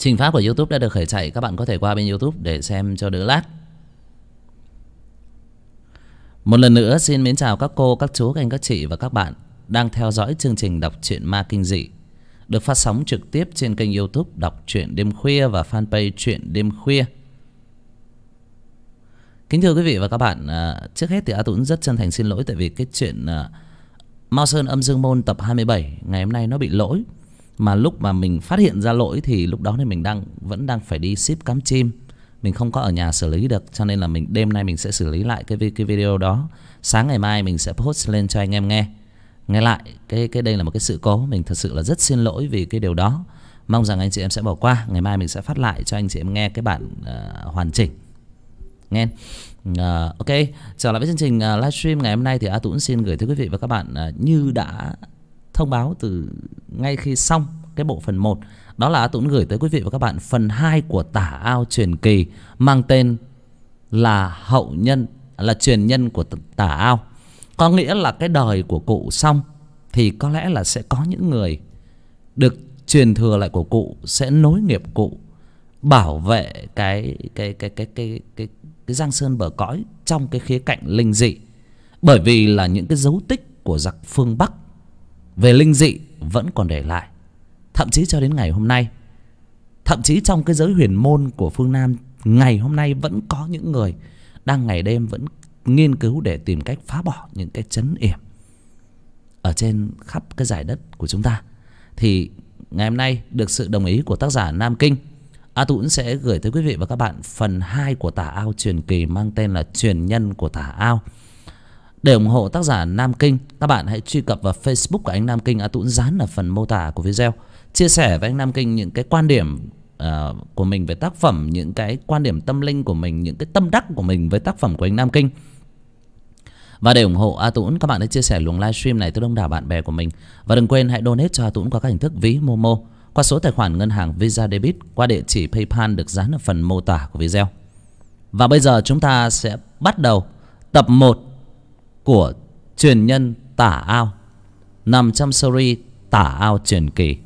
Trình phát của YouTube đã được khởi chạy. Các bạn có thể qua bên YouTube để xem cho đỡ lát. Một lần nữa xin mến chào các cô, các chú, các anh, các chị và các bạn đang theo dõi chương trình đọc truyện ma kinh dị được phát sóng trực tiếp trên kênh YouTube Đọc Truyện Đêm Khuya và fanpage Truyện Đêm Khuya. Kính thưa quý vị và các bạn, trước hết thì A Tuấn rất chân thành xin lỗi tại vì cái chuyện Mao Sơn Âm Dương Môn tập 27 ngày hôm nay nó bị lỗi. Mà lúc mà mình phát hiện ra lỗi thì lúc đó thì mình vẫn đang phải đi ship cắm chim. Mình không có ở nhà xử lý được, cho nên là đêm nay mình sẽ xử lý lại cái video đó. Sáng ngày mai mình sẽ post lên cho anh em nghe lại. Cái đây là một cái sự cố, mình thật sự là rất xin lỗi vì cái điều đó. Mong rằng anh chị em sẽ bỏ qua. Ngày mai mình sẽ phát lại cho anh chị em nghe cái bản hoàn chỉnh. Nghe. Ok, trở lại với chương trình livestream ngày hôm nay thì A Tuấn xin gửi tới quý vị và các bạn như đã thông báo từ ngay khi xong cái bộ phần 1, đó là A Tuấn gửi tới quý vị và các bạn phần 2 của Tả Ao truyền kỳ mang tên là truyền nhân của Tả Ao. Có nghĩa là cái đời của cụ xong thì có lẽ là sẽ có những người được truyền thừa lại của cụ, sẽ nối nghiệp cụ, bảo vệ cái giang sơn bờ cõi trong cái khía cạnh linh dị. Bởi vì là những cái dấu tích của giặc phương Bắc về linh dị vẫn còn để lại. Thậm chí cho đến ngày hôm nay, thậm chí trong cái giới huyền môn của phương Nam ngày hôm nay vẫn có những người đang ngày đêm vẫn nghiên cứu để tìm cách phá bỏ những cái trấn yểm ở trên khắp cái giải đất của chúng ta. Thì ngày hôm nay được sự đồng ý của tác giả Nam Kinh, A Tuấn sẽ gửi tới quý vị và các bạn phần 2 của Tả Ao truyền kỳ mang tên là Truyền nhân của Tả Ao. Để ủng hộ tác giả Nam Kinh, các bạn hãy truy cập vào Facebook của anh Nam Kinh. A Tuấn dán ở phần mô tả của video, chia sẻ với anh Nam Kinh những cái quan điểm của mình về tác phẩm, những cái quan điểm tâm linh của mình, những cái tâm đắc của mình với tác phẩm của anh Nam Kinh. Và để ủng hộ A Tuấn, các bạn hãy chia sẻ luồng livestream này tới đông đảo bạn bè của mình. Và đừng quên hãy donate cho A Tuấn qua các hình thức ví, Momo, qua số tài khoản ngân hàng Visa Debit, qua địa chỉ PayPal được dán ở phần mô tả của video. Và bây giờ chúng ta sẽ bắt đầu tập 1 của Truyền nhân Tả Ao, nằm trong series Tả Ao truyền kỳ.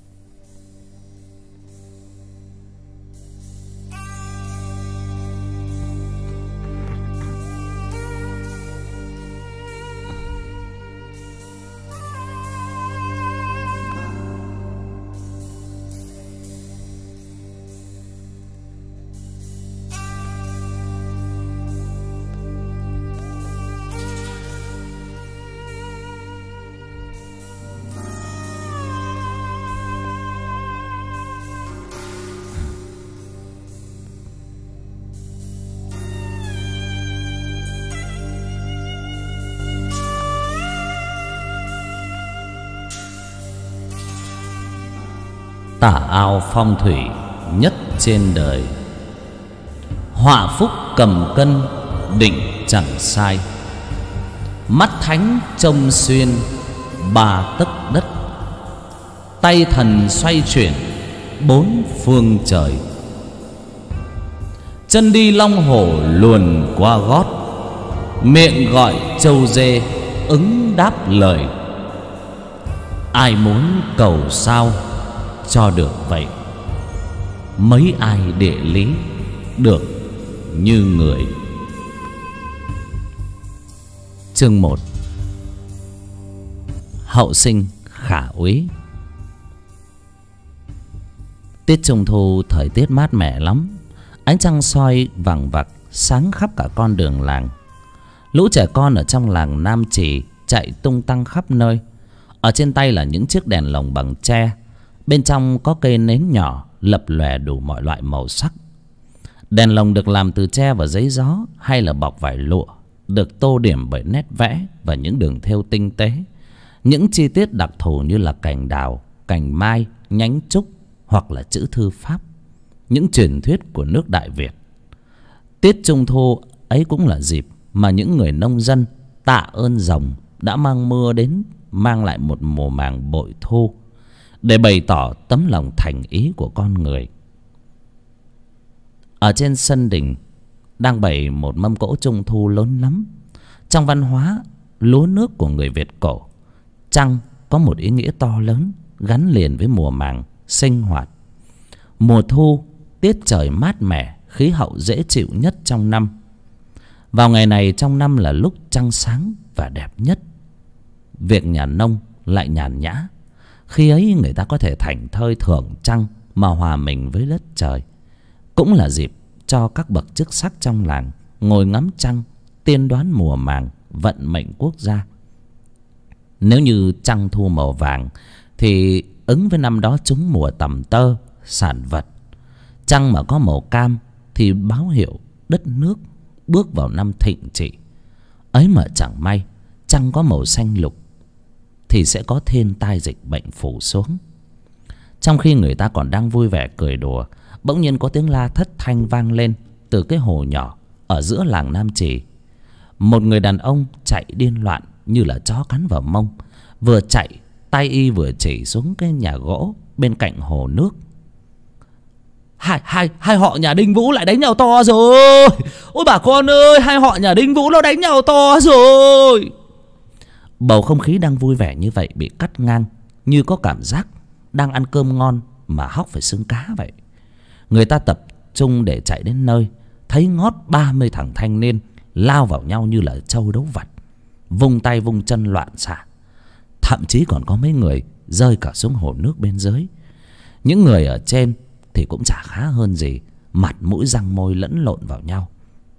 Tả Ao phong thủy nhất trên đời, họa phúc cầm cân định chẳng sai. Mắt thánh trông xuyên 3 tấc đất, tay thần xoay chuyển 4 phương trời. Chân đi long hổ luồn qua gót, miệng gọi trâu dê ứng đáp lời. Ai muốn cầu sao cho được vậy, mấy ai địa lý được như người. Chương 1. Hậu sinh khả úy. Tiết trung thu, thời tiết mát mẻ lắm. Ánh trăng soi vằng vặc sáng khắp cả con đường làng. Lũ trẻ con ở trong làng Nam Trì chạy tung tăng khắp nơi. Ở trên tay là những chiếc đèn lồng bằng tre, bên trong có cây nến nhỏ lập lòe đủ mọi loại màu sắc. Đèn lồng được làm từ tre và giấy gió hay là bọc vải lụa, được tô điểm bởi nét vẽ và những đường thêu tinh tế. Những chi tiết đặc thù như là cành đào, cành mai, nhánh trúc hoặc là chữ thư pháp, những truyền thuyết của nước Đại Việt. Tiết trung thu ấy cũng là dịp mà những người nông dân tạ ơn rồng đã mang mưa đến, mang lại một mùa màng bội thu, để bày tỏ tấm lòng thành ý của con người. Ở trên sân đình đang bày một mâm cỗ trung thu lớn lắm. Trong văn hóa lúa nước của người Việt cổ, trăng có một ý nghĩa to lớn gắn liền với mùa màng sinh hoạt. Mùa thu, tiết trời mát mẻ, khí hậu dễ chịu nhất trong năm. Vào ngày này trong năm là lúc trăng sáng và đẹp nhất. Việc nhà nông lại nhàn nhã. Khi ấy người ta có thể thảnh thơi thưởng trăng mà hòa mình với đất trời. Cũng là dịp cho các bậc chức sắc trong làng ngồi ngắm trăng, tiên đoán mùa màng, vận mệnh quốc gia. Nếu như trăng thu màu vàng thì ứng với năm đó trúng mùa tầm tơ, sản vật. Trăng mà có màu cam thì báo hiệu đất nước bước vào năm thịnh trị. Ấy mà chẳng may trăng có màu xanh lục thì sẽ có thiên tai dịch bệnh phủ xuống. Trong khi người ta còn đang vui vẻ cười đùa, bỗng nhiên có tiếng la thất thanh vang lên từ cái hồ nhỏ ở giữa làng Nam Trì. Một người đàn ông chạy điên loạn như là chó cắn vào mông. Vừa chạy, tay y vừa chỉ xuống cái nhà gỗ bên cạnh hồ nước. Hai họ nhà Đinh Vũ lại đánh nhau to rồi. Ôi bà con ơi, hai họ nhà Đinh Vũ nó đánh nhau to rồi. Bầu không khí đang vui vẻ như vậy bị cắt ngang, như có cảm giác đang ăn cơm ngon mà hóc phải xương cá vậy. Người ta tập trung để chạy đến nơi, thấy ngót 30 thằng thanh niên lao vào nhau như là trâu đấu vật, vung tay vung chân loạn xạ. Thậm chí còn có mấy người rơi cả xuống hồ nước bên dưới. Những người ở trên thì cũng chả khá hơn gì, mặt mũi răng môi lẫn lộn vào nhau.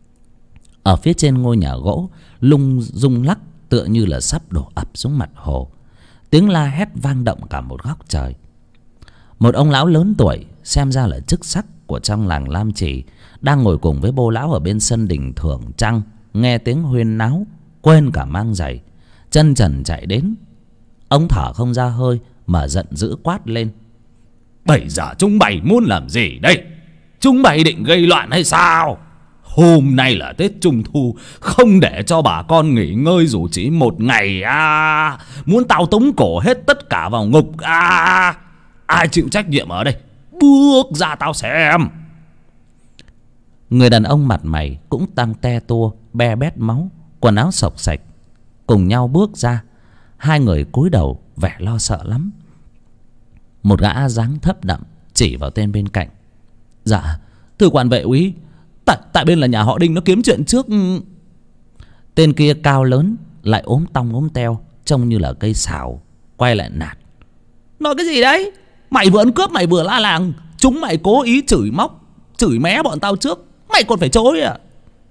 Ở phía trên ngôi nhà gỗ lung rung lắc, tựa như là sắp đổ ập xuống mặt hồ. Tiếng la hét vang động cả một góc trời. Một ông lão lớn tuổi, xem ra là chức sắc của trong làng Lam Trì, đang ngồi cùng với bô lão ở bên sân đình thưởng trăng, nghe tiếng huyên náo, quên cả mang giày, chân trần chạy đến. Ông thở không ra hơi mà giận dữ quát lên: "Bây giờ chúng mày muốn làm gì đây? Chúng mày định gây loạn hay sao? Hôm nay là Tết Trung Thu, không để cho bà con nghỉ ngơi dù chỉ một ngày à? Muốn tao tống cổ hết tất cả vào ngục à? Ai chịu trách nhiệm ở đây? Bước ra tao xem." Người đàn ông mặt mày cũng tăng te tua, be bét máu, quần áo xộc xạch, cùng nhau bước ra. Hai người cúi đầu vẻ lo sợ lắm. Một gã dáng thấp đậm chỉ vào tên bên cạnh: "Dạ thưa quan vệ úy, tại bên là nhà họ Đinh nó kiếm chuyện trước." Tên kia cao lớn, lại ốm tong ốm teo, trông như là cây sào, quay lại nạt: "Nói cái gì đấy? Mày vừa ăn cướp, mày vừa la làng, chúng mày cố ý chửi móc, chửi mé bọn tao trước, mày còn phải chối à?"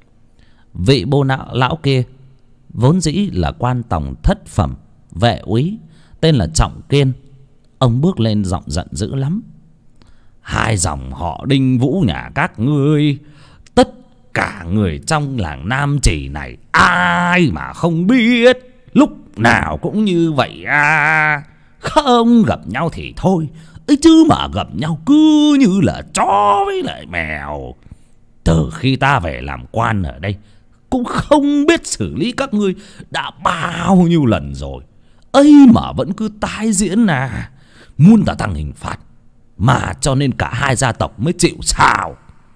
Vị bô lão kia vốn dĩ là quan tòng thất phẩm vệ úy, tên là Trọng Kiên. Ông bước lên giọng giận dữ lắm: "Hai dòng họ Đinh Vũ nhà các ngươi, tất cả người trong làng Nam Trì này ai mà không biết, lúc nào cũng như vậy à? Không gặp nhau thì thôi ấy, chứ mà gặp nhau cứ như là chó với lại mèo. Từ khi ta về làm quan ở đây cũng không biết xử lý các ngươi đã bao nhiêu lần rồi, ấy mà vẫn cứ tái diễn à? Muốn ta tăng hình phạt mà cho nên cả hai gia tộc mới chịu sao?"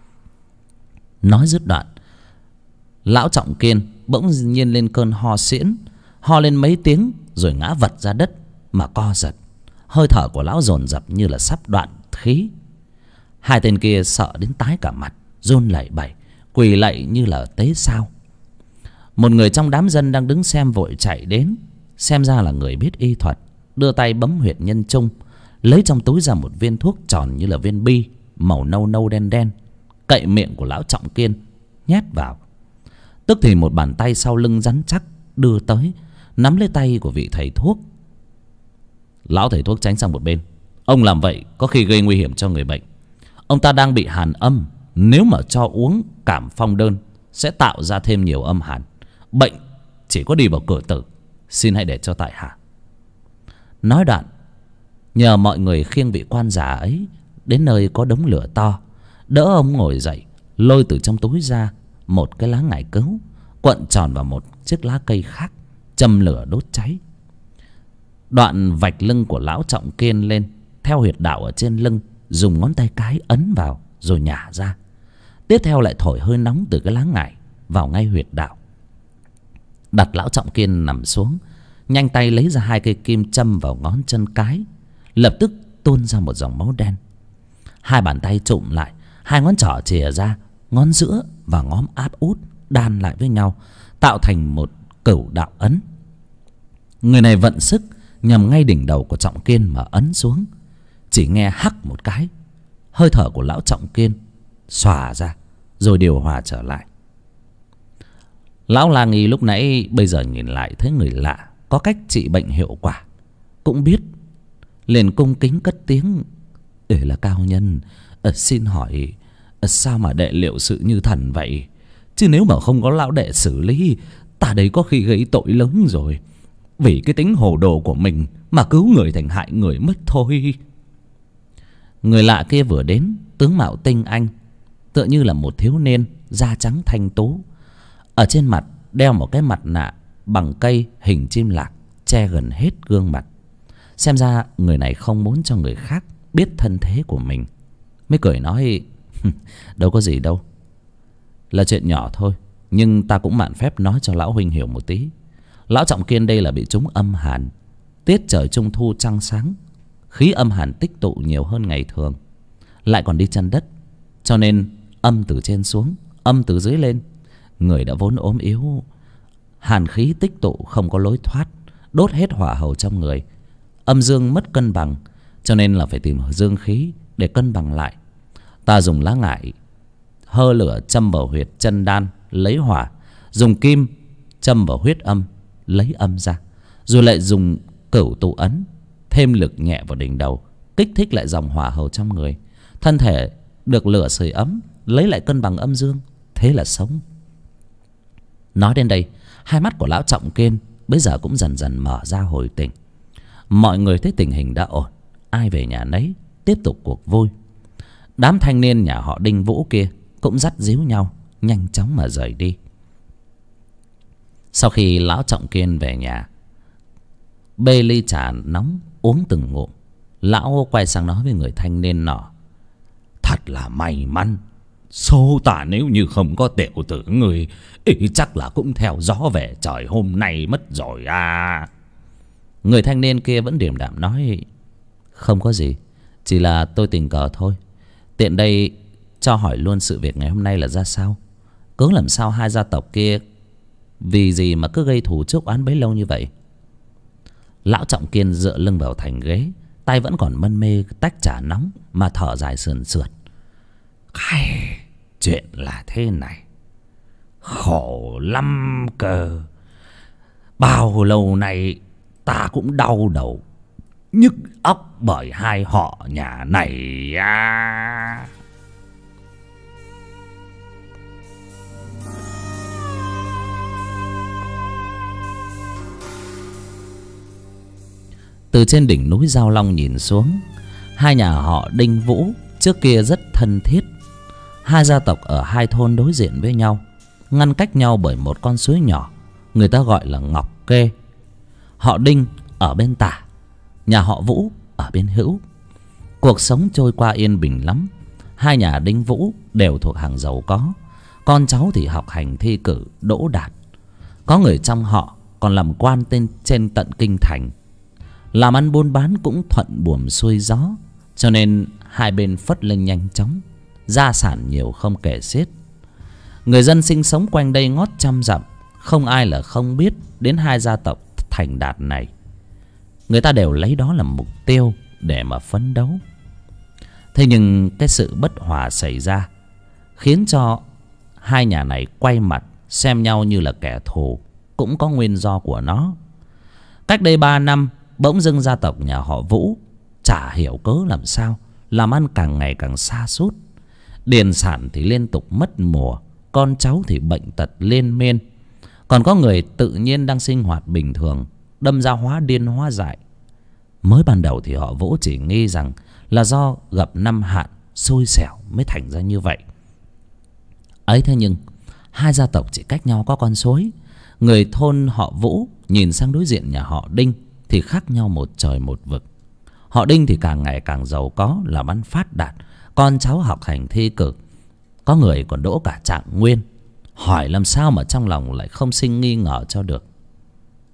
Nói dứt đoạn, lão Trọng Kiên bỗng nhiên lên cơn ho sễn, ho lên mấy tiếng rồi ngã vật ra đất mà co giật. Hơi thở của lão dồn dập như là sắp đoạn khí. Hai tên kia sợ đến tái cả mặt, run lẩy bẩy, quỳ lạy như là tế sao. Một người trong đám dân đang đứng xem vội chạy đến, xem ra là người biết y thuật, đưa tay bấm huyệt nhân trung, lấy trong túi ra một viên thuốc tròn như là viên bi, màu nâu nâu đen đen, cậy miệng của lão Trọng Kiên nhét vào. Tức thì một bàn tay sau lưng rắn chắc đưa tới, nắm lấy tay của vị thầy thuốc. Lão thầy thuốc tránh sang một bên: "Ông làm vậy có khi gây nguy hiểm cho người bệnh. Ông ta đang bị hàn âm, nếu mà cho uống cảm phong đơn sẽ tạo ra thêm nhiều âm hàn, bệnh chỉ có đi vào cửa tử. Xin hãy để cho tại hạ." Nói đoạn, nhờ mọi người khiêng vị quan già ấy đến nơi có đống lửa to, đỡ ông ngồi dậy, lôi từ trong túi ra một cái lá ngải cứu, quận tròn vào một chiếc lá cây khác, châm lửa đốt cháy. Đoạn vạch lưng của lão Trọng Kiên lên theo huyệt đạo ở trên lưng, dùng ngón tay cái ấn vào rồi nhả ra. Tiếp theo lại thổi hơi nóng từ cái lá ngải vào ngay huyệt đạo. Đặt lão Trọng Kiên nằm xuống, nhanh tay lấy ra hai cây kim châm vào ngón chân cái, lập tức tuôn ra một dòng máu đen. Hai bàn tay trụm lại, hai ngón trỏ chìa ra, ngón giữa và ngón áp út đan lại với nhau, tạo thành một cửu đạo ấn. Người này vận sức nhằm ngay đỉnh đầu của Trọng Kiên mà ấn xuống. Chỉ nghe hắc một cái, hơi thở của lão Trọng Kiên xòa ra, rồi điều hòa trở lại. Lão La Nghi lúc nãy bây giờ nhìn lại thấy người lạ có cách trị bệnh hiệu quả, cũng biết, liền cung kính cất tiếng: là cao nhân, xin hỏi sao mà đệ liệu sự như thần vậy? Chứ nếu mà không có lão đệ xử lý, ta đây có khi gây tội lớn rồi. Vì cái tính hồ đồ của mình mà cứu người thành hại người mất thôi. Người lạ kia vừa đến, tướng mạo tinh anh, tựa như là một thiếu niên da trắng thanh tú. Ở trên mặt đeo một cái mặt nạ bằng cây hình chim lạc, che gần hết gương mặt. Xem ra người này không muốn cho người khác biết thân thế của mình, mới cười nói: đâu có gì đâu, là chuyện nhỏ thôi, nhưng ta cũng mạn phép nói cho lão huynh hiểu một tí. Lão Trọng Kiên đây là bị trúng âm hàn. Tiết trời trung thu trăng sáng, khí âm hàn tích tụ nhiều hơn ngày thường, lại còn đi chân đất, cho nên âm từ trên xuống, âm từ dưới lên. Người đã vốn ốm yếu, hàn khí tích tụ không có lối thoát, đốt hết hỏa hầu trong người. Âm dương mất cân bằng, cho nên là phải tìm dương khí để cân bằng lại. Ta dùng lá ngải hơ lửa châm vào huyệt chân đan lấy hỏa, dùng kim châm vào huyết âm lấy âm ra, rồi lại dùng cửu tụ ấn thêm lực nhẹ vào đỉnh đầu, kích thích lại dòng hỏa hầu trong người. Thân thể được lửa sưởi ấm, lấy lại cân bằng âm dương, thế là sống. Nói đến đây, hai mắt của lão Trọng Kiên bây giờ cũng dần dần mở ra hồi tỉnh. Mọi người thấy tình hình đã ổn, ai về nhà nấy, tiếp tục cuộc vui. Đám thanh niên nhà họ Đinh Vũ kia cũng dắt díu nhau nhanh chóng mà rời đi. Sau khi lão Trọng Kiên về nhà, bê ly trà nóng uống từng ngụm, lão quay sang nói với người thanh niên nọ: thật là may mắn, số ta nếu như không có tiểu tử người, chắc là cũng theo gió về trời hôm nay mất rồi à. Người thanh niên kia vẫn điềm đạm nói: không có gì, chỉ là tôi tình cờ thôi. Tiện đây cho hỏi luôn sự việc ngày hôm nay là ra sao. Cớ làm sao hai gia tộc kia vì gì mà cứ gây thù chuốc oán bấy lâu như vậy? Lão Trọng Kiên dựa lưng vào thành ghế, tay vẫn còn mân mê tách trà nóng mà thở dài sườn sượt: chuyện là thế này, khổ lắm cơ. Bao lâu nay ta cũng đau đầu nhức óc bởi hai họ nhà này à. Từ trên đỉnh núi Giao Long nhìn xuống, hai nhà họ Đinh Vũ trước kia rất thân thiết. Hai gia tộc ở hai thôn đối diện với nhau, ngăn cách nhau bởi một con suối nhỏ, người ta gọi là Ngọc Kê. Họ Đinh ở bên tả, nhà họ Vũ ở bên hữu. Cuộc sống trôi qua yên bình lắm. Hai nhà Đinh Vũ đều thuộc hàng giàu có, con cháu thì học hành thi cử đỗ đạt. Có người trong họ còn làm quan trên tận kinh thành. Làm ăn buôn bán cũng thuận buồm xuôi gió, cho nên hai bên phất lên nhanh chóng, gia sản nhiều không kể xiết. Người dân sinh sống quanh đây ngót trăm dặm, không ai là không biết đến hai gia tộc thành đạt này. Người ta đều lấy đó làm mục tiêu để mà phấn đấu. Thế nhưng cái sự bất hòa xảy ra khiến cho hai nhà này quay mặt xem nhau như là kẻ thù, cũng có nguyên do của nó. Cách đây 3 năm, bỗng dưng gia tộc nhà họ Vũ chả hiểu cớ làm sao làm ăn càng ngày càng sa sút. Điền sản thì liên tục mất mùa, con cháu thì bệnh tật liên miên. Còn có người tự nhiên đang sinh hoạt bình thường đâm ra hóa điên hóa dại. Mới ban đầu thì họ Vũ chỉ nghi rằng là do gặp năm hạn xui xẻo mới thành ra như vậy ấy. Thế nhưng hai gia tộc chỉ cách nhau có con suối. Người thôn họ Vũ nhìn sang đối diện nhà họ Đinh thì khác nhau một trời một vực. Họ Đinh thì càng ngày càng giàu có, làm ăn phát đạt, con cháu học hành thi cử, có người còn đỗ cả trạng nguyên. Hỏi làm sao mà trong lòng lại không sinh nghi ngờ cho được.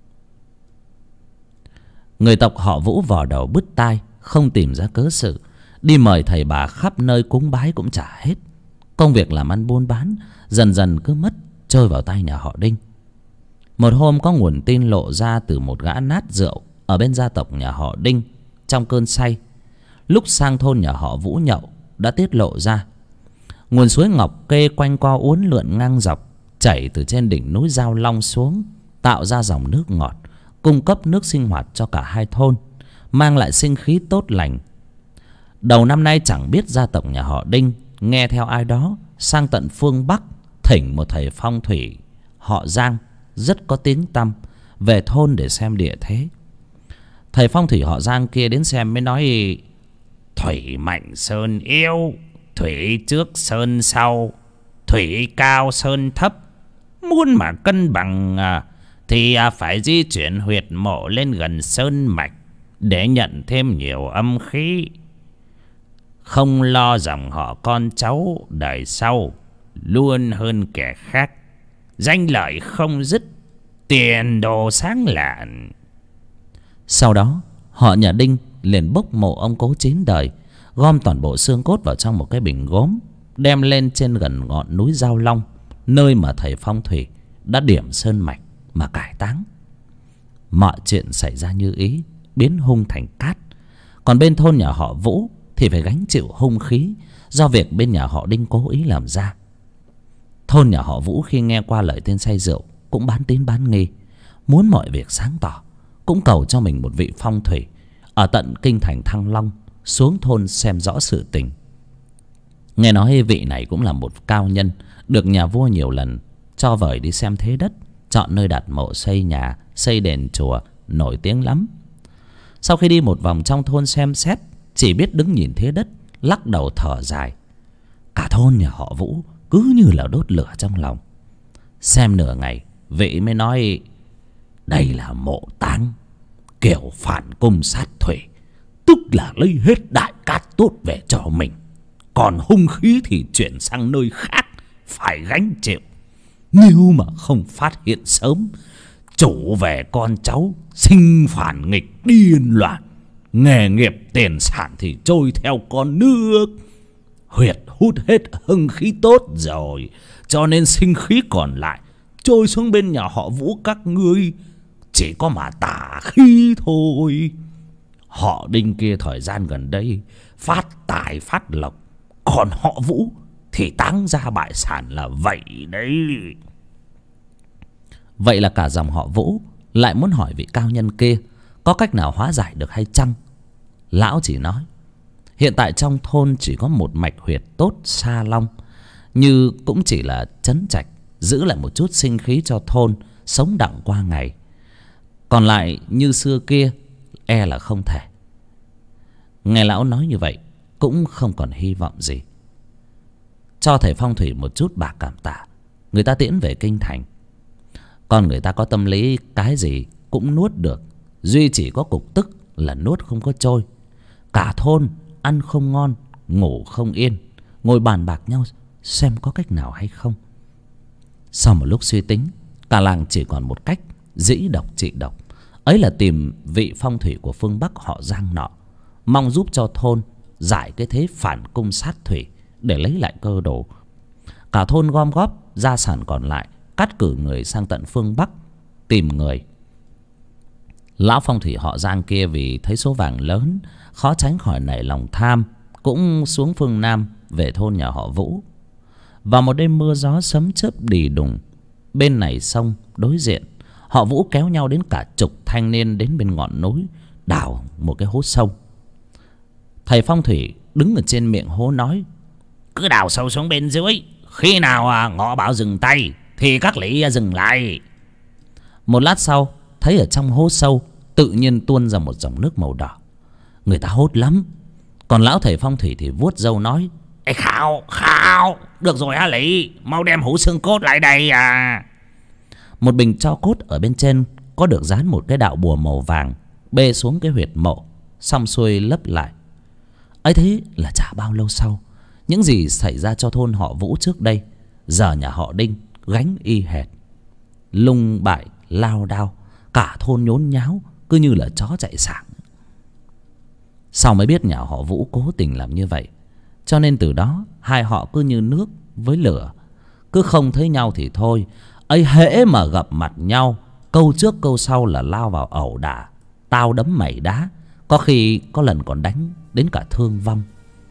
Người tộc họ Vũ vò đầu bứt tai, không tìm ra cớ sự. Đi mời thầy bà khắp nơi cúng bái cũng chả hết. Công việc làm ăn buôn bán dần dần cứ mất trôi vào tay nhà họ Đinh. Một hôm có nguồn tin lộ ra từ một gã nát rượu ở bên gia tộc nhà họ Đinh trong cơn say. Lúc sang thôn nhà họ Vũ nhậu đã tiết lộ ra. Nguồn suối Ngọc Kê quanh co uốn lượn ngang dọc, chảy từ trên đỉnh núi Giao Long xuống, tạo ra dòng nước ngọt, cung cấp nước sinh hoạt cho cả hai thôn, mang lại sinh khí tốt lành. Đầu năm nay chẳng biết gia tộc nhà họ Đinh nghe theo ai đó sang tận phương Bắc thỉnh một thầy phong thủy họ Giang rất có tiếng tăm về thôn để xem địa thế. Thầy phong thủy họ Giang kia đến xem mới nói: thủy mạnh sơn yếu, thủy trước sơn sau, thủy cao sơn thấp. Muốn mà cân bằng thì phải di chuyển huyệt mộ lên gần sơn mạch để nhận thêm nhiều âm khí. Không lo dòng họ con cháu đời sau luôn hơn kẻ khác, danh lợi không dứt, tiền đồ sáng lạn. Sau đó họ nhà Đinh liền bốc mộ ông cố 9 đời, gom toàn bộ xương cốt vào trong một cái bình gốm, đem lên trên gần ngọn núi Giao Long, nơi mà thầy phong thủy đã điểm sơn mạch mà cải táng. Mọi chuyện xảy ra như ý, biến hung thành cát. Còn bên thôn nhà họ Vũ thì phải gánh chịu hung khí do việc bên nhà họ Đinh cố ý làm ra. Thôn nhà họ Vũ khi nghe qua lời tên say rượu cũng bán tín bán nghi, muốn mọi việc sáng tỏ, cũng cầu cho mình một vị phong thủy ở tận kinh thành Thăng Long xuống thôn xem rõ sự tình. Nghe nói vị này cũng là một cao nhân, được nhà vua nhiều lần cho vời đi xem thế đất, chọn nơi đặt mộ xây nhà, xây đền chùa, nổi tiếng lắm. Sau khi đi một vòng trong thôn xem xét, chỉ biết đứng nhìn thế đất, lắc đầu thở dài. Cả thôn nhà họ Vũ cứ như là đốt lửa trong lòng. Xem nửa ngày, vị mới nói: đây là mộ táng kiểu phản cung sát thủy, tức là lấy hết đại cát tốt về cho mình, còn hung khí thì chuyển sang nơi khác phải gánh chịu. Nếu mà không phát hiện sớm, chủ về con cháu sinh phản nghịch điên loạn, nghề nghiệp tiền sản thì trôi theo con nước. Huyệt hút hết hưng khí tốt rồi, cho nên sinh khí còn lại trôi xuống bên nhà họ Vũ các ngươi, chỉ có mà tà khí thôi. Họ Đinh kia thời gian gần đây phát tài phát lộc, còn họ Vũ thì táng ra bại sản là vậy đấy. Vậy là cả dòng họ Vũ lại muốn hỏi vị cao nhân kia có cách nào hóa giải được hay chăng? Lão chỉ nói: hiện tại trong thôn chỉ có một mạch huyệt tốt Sa Long, như cũng chỉ là trấn trạch, giữ lại một chút sinh khí cho thôn sống đặng qua ngày. Còn lại như xưa kia e là không thể. Nghe lão nói như vậy cũng không còn hy vọng gì. Cho thầy phong thủy một chút bạc cảm tạ, người ta tiễn về kinh thành. Còn người ta có tâm lý cái gì cũng nuốt được, duy chỉ có cục tức là nuốt không có trôi. Cả thôn ăn không ngon, ngủ không yên, ngồi bàn bạc nhau xem có cách nào hay không. Sau một lúc suy tính, cả làng chỉ còn một cách dĩ độc trị độc, ấy là tìm vị phong thủy của phương Bắc họ Giang nọ, mong giúp cho thôn giải cái thế phản cung sát thủy để lấy lại cơ đồ. Cả thôn gom góp gia sản còn lại, cắt cử người sang tận phương Bắc tìm người. Lão phong thủy họ Giang kia vì thấy số vàng lớn, khó tránh khỏi nảy lòng tham, cũng xuống phương Nam về thôn nhà họ Vũ. Vào một đêm mưa gió sấm chớp đì đùng, bên này sông đối diện, họ Vũ kéo nhau đến cả chục thanh niên đến bên ngọn núi đào một cái hố sâu. Thầy phong thủy đứng ở trên miệng hố nói: cứ đào sâu xuống bên dưới, khi nào ngọ bảo dừng tay thì các lý dừng lại. Một lát sau, thấy ở trong hố sâu tự nhiên tuôn ra một dòng nước màu đỏ. Người ta hốt lắm. Còn lão thầy phong thủy thì vuốt râu nói: Ê, khao, được rồi hả Lý, mau đem hũ xương cốt lại đây à. Một bình tro cốt ở bên trên có được dán một cái đạo bùa màu vàng, bê xuống cái huyệt mộ, xong xuôi lấp lại. Ấy thế là chả bao lâu sau, những gì xảy ra cho thôn họ Vũ trước đây, giờ nhà họ Đinh gánh y hệt. Lung bại lao đao, cả thôn nhốn nháo, cứ như là chó chạy sảng. Sau mới biết nhà họ Vũ cố tình làm như vậy. Cho nên từ đó hai họ cứ như nước với lửa. Cứ không thấy nhau thì thôi, ấy hễ mà gặp mặt nhau, câu trước câu sau là lao vào ẩu đả, tao đấm mày đá, có khi có lần còn đánh đến cả thương vong.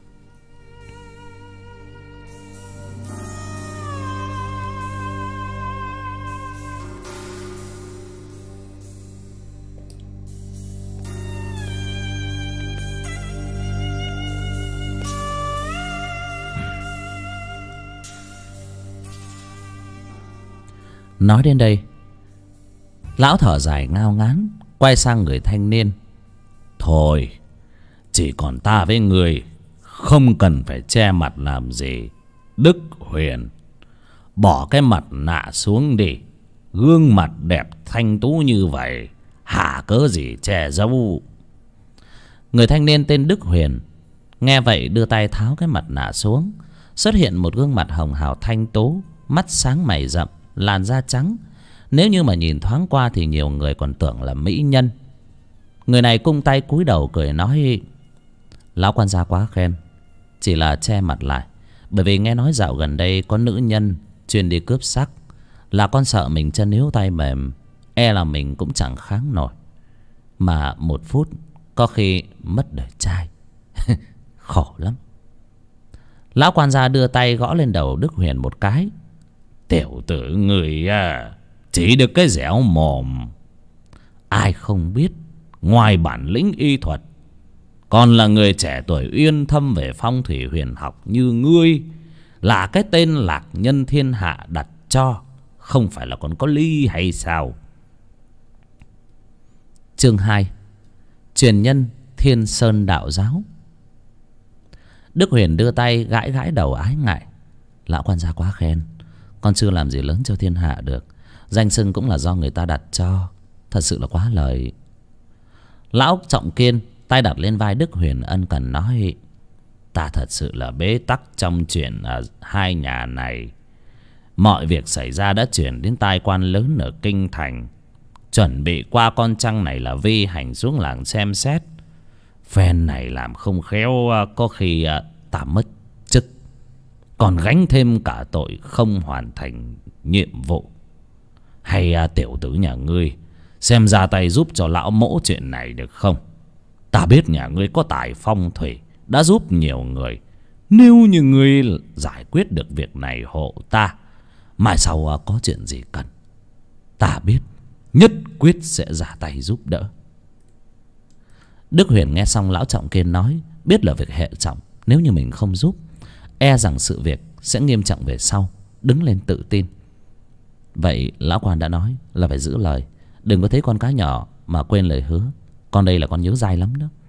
Nói đến đây, lão thở dài ngao ngán, quay sang người thanh niên. Thôi, chỉ còn ta với người, không cần phải che mặt làm gì. Đức Huyền, bỏ cái mặt nạ xuống đi. Gương mặt đẹp thanh tú như vậy, hả cớ gì che giấu. Người thanh niên tên Đức Huyền nghe vậy đưa tay tháo cái mặt nạ xuống. Xuất hiện một gương mặt hồng hào thanh tú, mắt sáng mày rậm, làn da trắng. Nếu như mà nhìn thoáng qua thì nhiều người còn tưởng là mỹ nhân. Người này cung tay cúi đầu cười nói: Lão quan gia quá khen, chỉ là che mặt lại, bởi vì nghe nói dạo gần đây có nữ nhân chuyên đi cướp sắc. Là con sợ mình chân yếu tay mềm, e là mình cũng chẳng kháng nổi, mà 1 phút có khi mất đời trai. Khổ lắm. Lão quan gia đưa tay gõ lên đầu Đức Huyền một cái. Tiểu tử người à, chỉ được cái dẻo mồm. Ai không biết ngoài bản lĩnh y thuật, còn là người trẻ tuổi uyên thâm về phong thủy huyền học như ngươi, là cái tên lạc nhân thiên hạ đặt cho, không phải là còn có ly hay sao? Chương 2: Truyền nhân Thiên Sơn đạo giáo. Đức Huyền đưa tay gãi gãi đầu ái ngại. Lão quan gia quá khen, con chưa làm gì lớn cho thiên hạ được. Danh xưng cũng là do người ta đặt cho, thật sự là quá lời. Lão Trọng Kiên tay đặt lên vai Đức Huyền ân cần nói: Ta thật sự là bế tắc trong chuyện hai nhà này. Mọi việc xảy ra đã chuyển đến tai quan lớn ở kinh thành. Chuẩn bị qua con trăng này là vi hành xuống làng xem xét. Phen này làm không khéo có khi ta mất chức, còn gánh thêm cả tội không hoàn thành nhiệm vụ. Hay tiểu tử nhà ngươi xem ra tay giúp cho lão mỗ chuyện này được không? Ta biết nhà ngươi có tài phong thủy, đã giúp nhiều người. Nếu như ngươi giải quyết được việc này hộ ta, mai sau có chuyện gì cần, ta biết nhất quyết sẽ ra tay giúp đỡ. Đức Huyền nghe xong Lão Trọng Kiên nói, biết là việc hệ trọng, nếu như mình không giúp, e rằng sự việc sẽ nghiêm trọng về sau, đứng lên tự tin. Vậy lão quan đã nói là phải giữ lời, đừng có thấy con cá nhỏ mà quên lời hứa. Con đây là con nhớ dai lắm đó.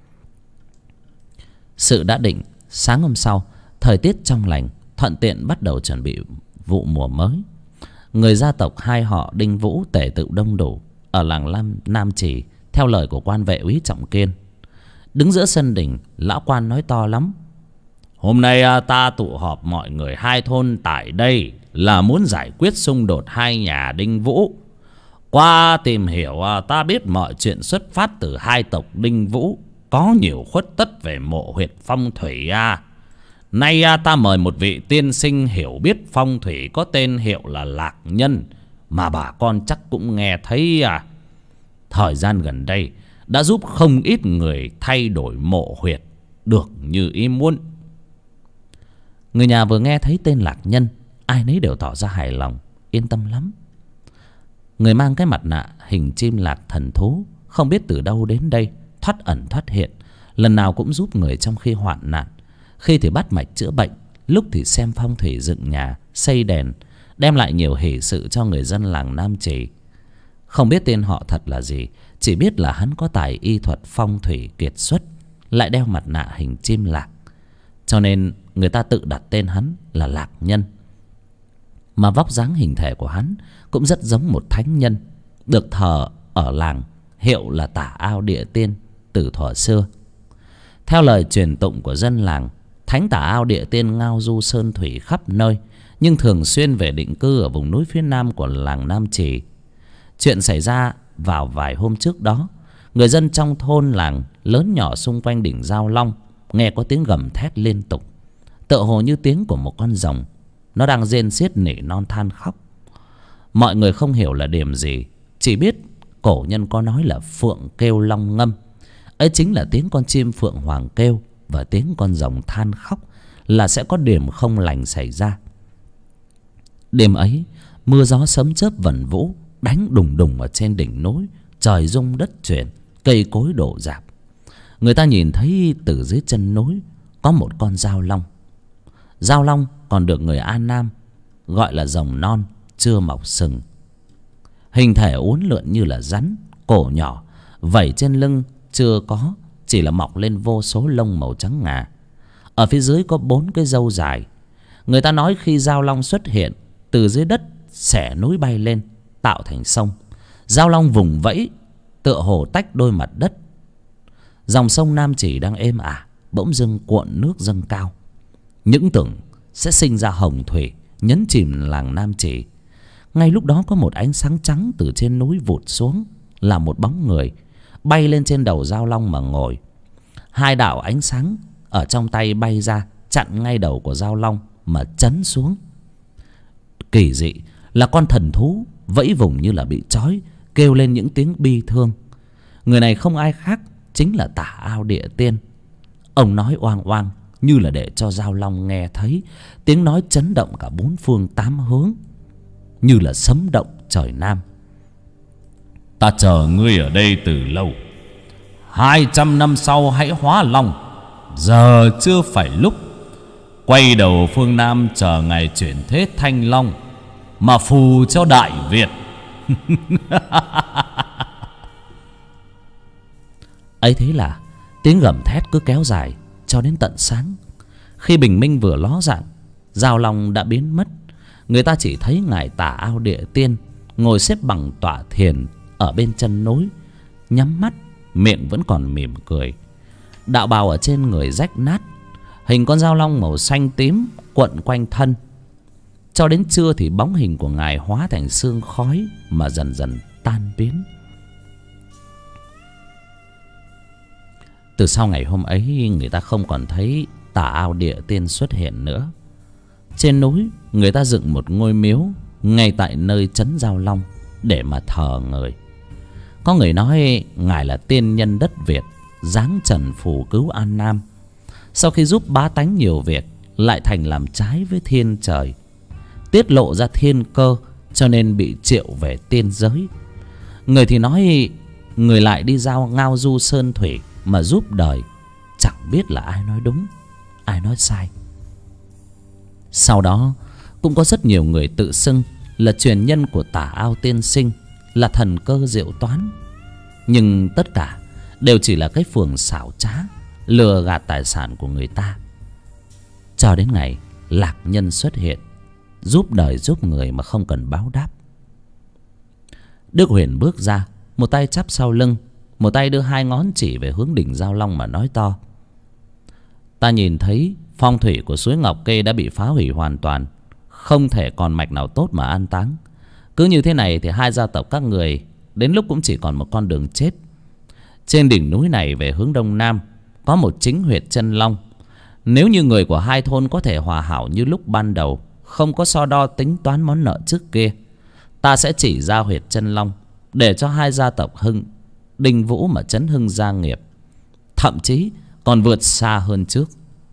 Sự đã định, sáng hôm sau, thời tiết trong lành, thuận tiện bắt đầu chuẩn bị vụ mùa mới. Người gia tộc hai họ Đinh Vũ tề tựu đông đủ ở làng Nam Trì theo lời của quan vệ úy Trọng Kiên. Đứng giữa sân đình, lão quan nói to lắm: Hôm nay ta tụ họp mọi người hai thôn tại đây là muốn giải quyết xung đột hai nhà Đinh Vũ. Qua tìm hiểu ta biết mọi chuyện xuất phát từ hai tộc Đinh Vũ có nhiều khuất tất về mộ huyệt phong thủy. Nay ta mời một vị tiên sinh hiểu biết phong thủy có tên hiệu là Lạc Nhân, mà bà con chắc cũng nghe thấy. Thời gian gần đây đã giúp không ít người thay đổi mộ huyệt được như ý muốn. Người nhà vừa nghe thấy tên Lạc Nhân, ai nấy đều tỏ ra hài lòng, yên tâm lắm. Người mang cái mặt nạ hình chim lạc thần thú, không biết từ đâu đến đây, thoát ẩn thoát hiện, lần nào cũng giúp người trong khi hoạn nạn. Khi thì bắt mạch chữa bệnh, lúc thì xem phong thủy dựng nhà, xây đèn, đem lại nhiều hỷ sự cho người dân làng Nam Trì. Không biết tên họ thật là gì, chỉ biết là hắn có tài y thuật phong thủy kiệt xuất, lại đeo mặt nạ hình chim lạc, cho nên người ta tự đặt tên hắn là Lạc Nhân. Mà vóc dáng hình thể của hắn cũng rất giống một thánh nhân, được thờ ở làng, hiệu là Tả Ao Địa Tiên từ thuở xưa. Theo lời truyền tụng của dân làng, Thánh Tả Ao Địa Tiên ngao du sơn thủy khắp nơi, nhưng thường xuyên về định cư ở vùng núi phía nam của làng Nam Trì. Chuyện xảy ra vào vài hôm trước đó, người dân trong thôn làng lớn nhỏ xung quanh đỉnh Giao Long nghe có tiếng gầm thét liên tục, tựa hồ như tiếng của một con rồng. Nó đang rên xiết nỉ non than khóc. Mọi người không hiểu là điểm gì, chỉ biết cổ nhân có nói là phượng kêu long ngâm. Ấy chính là tiếng con chim phượng hoàng kêu và tiếng con rồng than khóc là sẽ có điểm không lành xảy ra. Đêm ấy, mưa gió sấm chớp vẩn vũ đánh đùng đùng ở trên đỉnh núi, trời rung đất chuyển, cây cối đổ rạp. Người ta nhìn thấy từ dưới chân núi có một con dao long. Dao long còn được người An Nam gọi là rồng non chưa mọc sừng. Hình thể uốn lượn như là rắn, cổ nhỏ, vảy trên lưng chưa có, chỉ là mọc lên vô số lông màu trắng ngà. Ở phía dưới có 4 cái râu dài. Người ta nói khi dao long xuất hiện, từ dưới đất xẻ núi bay lên, tạo thành sông. Dao long vùng vẫy, tựa hồ tách đôi mặt đất. Dòng sông Nam Chỉ đang êm ả, bỗng dưng cuộn nước dâng cao. Những tưởng sẽ sinh ra hồng thủy, nhấn chìm làng Nam Chỉ. Ngay lúc đó có một ánh sáng trắng từ trên núi vụt xuống, là một bóng người bay lên trên đầu dao long mà ngồi. 2 đạo ánh sáng ở trong tay bay ra, chặn ngay đầu của dao long mà chấn xuống. Kỳ dị là con thần thú vẫy vùng như là bị trói, kêu lên những tiếng bi thương. Người này không ai khác, chính là Tả Ao Địa Tiên. Ông nói oang oang như là để cho dao long nghe thấy, tiếng nói chấn động cả 4 phương 8 hướng, như là sấm động trời Nam. Ta chờ ngươi ở đây từ lâu, 200 năm sau hãy hóa long. Giờ chưa phải lúc quay đầu phương Nam chờ ngày chuyển thế Thanh Long mà phù cho Đại Việt. Ấy thế là tiếng gầm thét cứ kéo dài cho đến tận sáng. Khi bình minh vừa ló dạng, dao long đã biến mất. Người ta chỉ thấy ngài Tả Ao Địa Tiên ngồi xếp bằng tọa thiền ở bên chân núi, nhắm mắt, miệng vẫn còn mỉm cười. Đạo bào ở trên người rách nát, hình con dao long màu xanh tím quận quanh thân. Cho đến trưa thì bóng hình của ngài hóa thành sương khói mà dần dần tan biến. Từ sau ngày hôm ấy, người ta không còn thấy Tả Ao Địa Tiên xuất hiện nữa. Trên núi, người ta dựng một ngôi miếu ngay tại nơi trấn Giao Long để mà thờ người. Có người nói ngài là tiên nhân đất Việt, giáng trần phù cứu An Nam. Sau khi giúp bá tánh nhiều việc, lại thành làm trái với thiên trời, tiết lộ ra thiên cơ, cho nên bị triệu về tiên giới. Người thì nói người lại đi ngao du sơn thủy mà giúp đời. Chẳng biết là ai nói đúng, ai nói sai. Sau đó cũng có rất nhiều người tự xưng là truyền nhân của Tả Ao Tiên Sinh, là thần cơ diệu toán. Nhưng tất cả đều chỉ là cái phường xảo trá, lừa gạt tài sản của người ta. Cho đến ngày Lạc Nhân xuất hiện, giúp đời giúp người mà không cần báo đáp. Đức Huyền bước ra, một tay chắp sau lưng, một tay đưa 2 ngón chỉ về hướng đỉnh Giao Long mà nói to: Ta nhìn thấy phong thủy của suối Ngọc Kê đã bị phá hủy hoàn toàn, không thể còn mạch nào tốt mà an táng. Cứ như thế này thì 2 gia tộc các người đến lúc cũng chỉ còn một con đường chết. Trên đỉnh núi này về hướng đông nam có một chính huyệt chân long. Nếu như người của 2 thôn có thể hòa hảo như lúc ban đầu, không có so đo tính toán món nợ trước kia, ta sẽ chỉ ra huyệt chân long để cho 2 gia tộc Đinh Vũ mà chấn hưng gia nghiệp, thậm chí còn vượt xa hơn trước.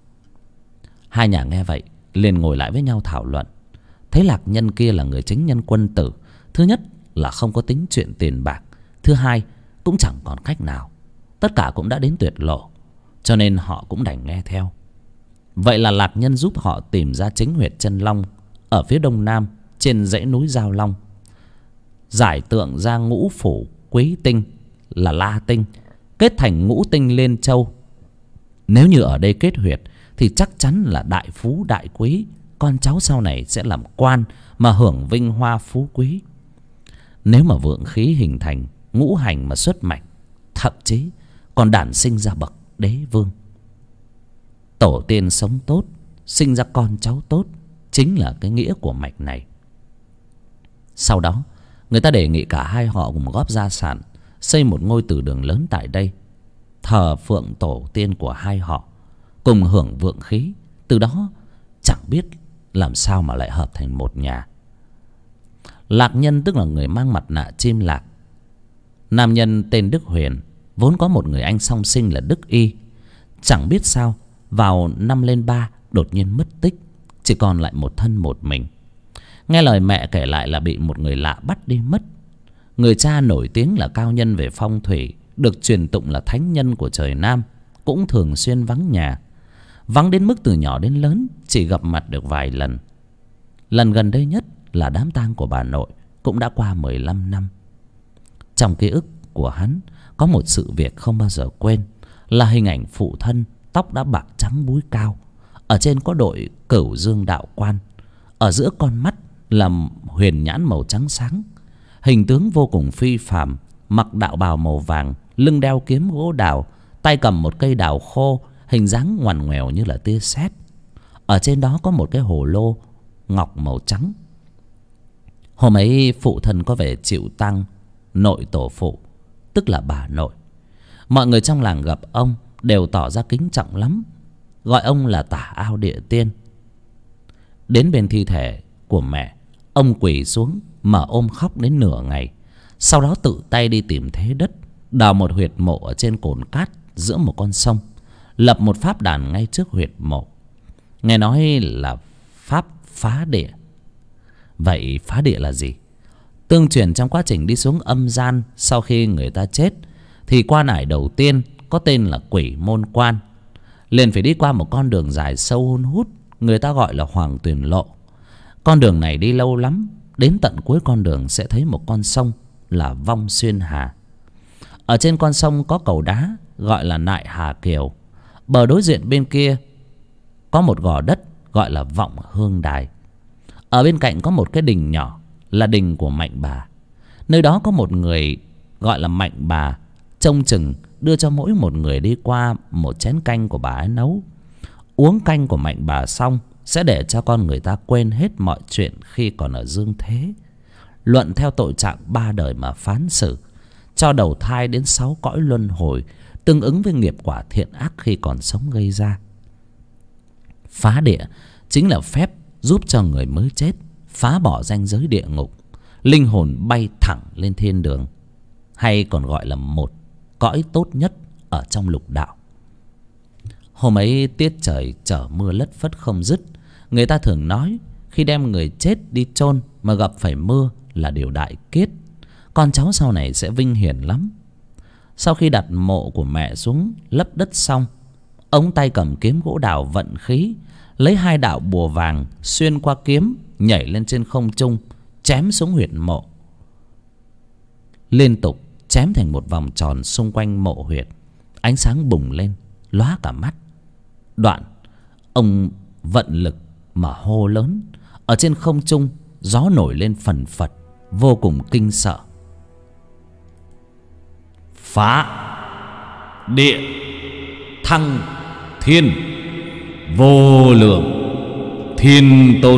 2 nhà nghe vậy liền ngồi lại với nhau thảo luận. Thấy Lạc Nhân kia là người chính nhân quân tử. Thứ nhất là không có tính chuyện tiền bạc, thứ hai cũng chẳng còn cách nào. Tất cả cũng đã đến tuyệt lộ, cho nên họ cũng đành nghe theo. Vậy là Lạc Nhân giúp họ tìm ra chính huyệt chân long ở phía đông nam trên dãy núi Giao Long, giải tượng ra ngũ phủ quý tinh là La Tinh, kết thành ngũ tinh Liên Châu. Nếu như ở đây kết huyệt thì chắc chắn là đại phú đại quý, con cháu sau này sẽ làm quan mà hưởng vinh hoa phú quý. Nếu mà vượng khí hình thành, ngũ hành mà xuất mạch, thậm chí còn đản sinh ra bậc đế vương. Tổ tiên sống tốt, sinh ra con cháu tốt, chính là cái nghĩa của mạch này. Sau đó người ta đề nghị cả 2 họ cùng góp gia sản xây một ngôi từ đường lớn tại đây. thờ phượng tổ tiên của hai họ, cùng hưởng vượng khí. Từ đó chẳng biết làm sao mà lại hợp thành một nhà. Lạc nhân tức là người mang mặt nạ chim lạc. Nam nhân tên Đức Huyền, vốn có một người anh song sinh là Đức Y. Chẳng biết sao vào năm lên 3 đột nhiên mất tích, chỉ còn lại một thân một mình. Nghe lời mẹ kể lại là bị một người lạ bắt đi mất. Người cha nổi tiếng là cao nhân về phong thủy, được truyền tụng là thánh nhân của trời Nam, cũng thường xuyên vắng nhà. Vắng đến mức từ nhỏ đến lớn chỉ gặp mặt được vài lần. Lần gần đây nhất là đám tang của bà nội, cũng đã qua 15 năm. Trong ký ức của hắn có một sự việc không bao giờ quên, là hình ảnh phụ thân tóc đã bạc trắng búi cao. Ở trên có đội Cửu Dương đạo quan, ở giữa con mắt là huyền nhãn màu trắng sáng. Hình tướng vô cùng phi phàm, mặc đạo bào màu vàng, lưng đeo kiếm gỗ đào, tay cầm một cây đào khô, hình dáng ngoằn ngoèo như là tia sét. Ở trên đó có một cái hồ lô ngọc màu trắng. Hôm ấy phụ thân có về chịu tang nội tổ phụ, tức là bà nội. Mọi người trong làng gặp ông đều tỏ ra kính trọng lắm, gọi ông là Tả Ao Địa Tiên. Đến bên thi thể của mẹ, ông quỳ xuống mà ôm khóc đến nửa ngày. Sau đó tự tay đi tìm thế đất, đào một huyệt mộ ở trên cồn cát giữa một con sông, lập một pháp đàn ngay trước huyệt mộ. Nghe nói là pháp phá địa. Vậy phá địa là gì? Tương truyền trong quá trình đi xuống âm gian sau khi người ta chết, thì quan ải đầu tiên có tên là Quỷ Môn Quan, liền phải đi qua một con đường dài sâu hun hút, người ta gọi là Hoàng Tuyền Lộ. Con đường này đi lâu lắm, đến tận cuối con đường sẽ thấy một con sông là Vong Xuyên Hà. Ở trên con sông có cầu đá gọi là Nại Hà Kiều. Bờ đối diện bên kia có một gò đất gọi là Vọng Hương Đài. Ở bên cạnh có một cái đình nhỏ là đình của Mạnh Bà. Nơi đó có một người gọi là Mạnh Bà trông chừng đưa cho mỗi một người đi qua một chén canh của bà ấy nấu. Uống canh của Mạnh Bà xong sẽ để cho con người ta quên hết mọi chuyện khi còn ở dương thế, luận theo tội trạng 3 đời mà phán xử, cho đầu thai đến 6 cõi luân hồi, tương ứng với nghiệp quả thiện ác khi còn sống gây ra. Phá địa chính là phép giúp cho người mới chết phá bỏ ranh giới địa ngục, linh hồn bay thẳng lên thiên đường, hay còn gọi là một cõi tốt nhất ở trong lục đạo. Hôm ấy tiết trời trở mưa lất phất không dứt. Người ta thường nói khi đem người chết đi chôn mà gặp phải mưa là điều đại kiết, con cháu sau này sẽ vinh hiển lắm. Sau khi đặt mộ của mẹ xuống lấp đất xong, ông tay cầm kiếm gỗ đào vận khí, lấy 2 đạo bùa vàng xuyên qua kiếm, nhảy lên trên không trung, chém xuống huyệt mộ, liên tục chém thành một vòng tròn xung quanh mộ huyệt. Ánh sáng bùng lên lóa cả mắt. Đoạn ông vận lực mà hô lớn. Ở trên không trung gió nổi lên phần phật, vô cùng kinh sợ. Phá địa thăng thiên, vô lượng thiên tôn.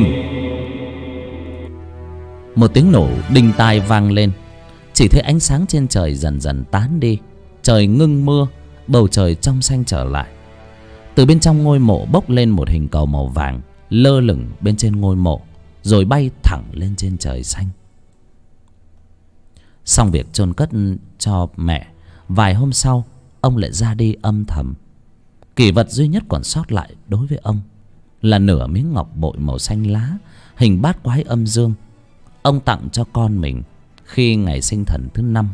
Một tiếng nổ đinh tai vang lên. Chỉ thấy ánh sáng trên trời dần dần tán đi, trời ngưng mưa, bầu trời trong xanh trở lại. Từ bên trong ngôi mộ bốc lên một hình cầu màu vàng, lơ lửng bên trên ngôi mộ, rồi bay thẳng lên trên trời xanh. Xong việc chôn cất cho mẹ, vài hôm sau ông lại ra đi âm thầm. Kỷ vật duy nhất còn sót lại đối với ông là nửa miếng ngọc bội màu xanh lá, hình bát quái âm dương. Ông tặng cho con mình khi ngày sinh thần thứ 5.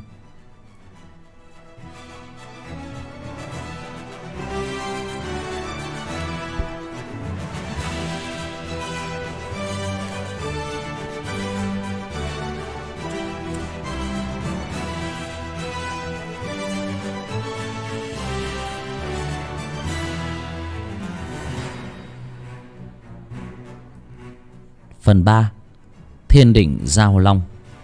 Phần 3. Thiên Định Giao Long.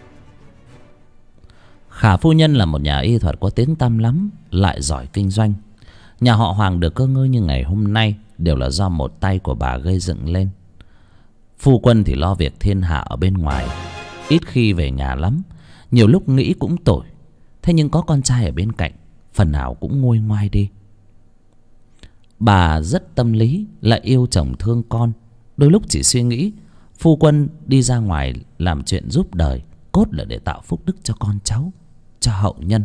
Khả phu nhân là một nhà y thuật có tiếng tăm lắm, lại giỏi kinh doanh. Nhà họ Hoàng được cơ ngơi như ngày hôm nay đều là do một tay của bà gây dựng lên. Phu quân thì lo việc thiên hạ ở bên ngoài, ít khi về nhà lắm, nhiều lúc nghĩ cũng tội. Thế nhưng có con trai ở bên cạnh, phần nào cũng nguôi ngoai đi. Bà rất tâm lý, lại yêu chồng thương con. Đôi lúc chỉ suy nghĩ phu quân đi ra ngoài làm chuyện giúp đời, cốt là để tạo phúc đức cho con cháu, cho hậu nhân.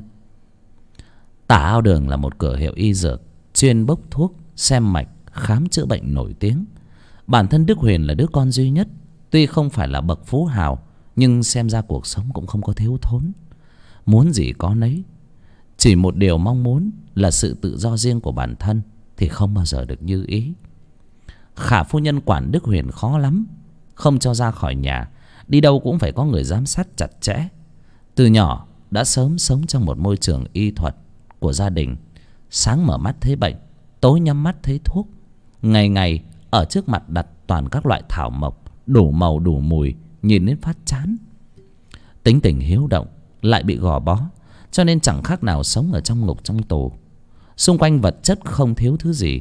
Tả Ao Đường là một cửa hiệu y dược chuyên bốc thuốc, xem mạch, khám chữa bệnh nổi tiếng. Bản thân Đức Huyền là đứa con duy nhất, tuy không phải là bậc phú hào, nhưng xem ra cuộc sống cũng không có thiếu thốn. Muốn gì có nấy. Chỉ một điều mong muốn là sự tự do riêng của bản thân thì không bao giờ được như ý. Khả phu nhân quản Đức Huyền khó lắm, không cho ra khỏi nhà, đi đâu cũng phải có người giám sát chặt chẽ. Từ nhỏ đã sớm sống trong một môi trường y thuật của gia đình. Sáng mở mắt thấy bệnh, tối nhắm mắt thấy thuốc. Ngày ngày ở trước mặt đặt toàn các loại thảo mộc, đủ màu đủ mùi, nhìn đến phát chán. Tính tình hiếu động, lại bị gò bó, cho nên chẳng khác nào sống ở trong ngục trong tù. Xung quanh vật chất không thiếu thứ gì.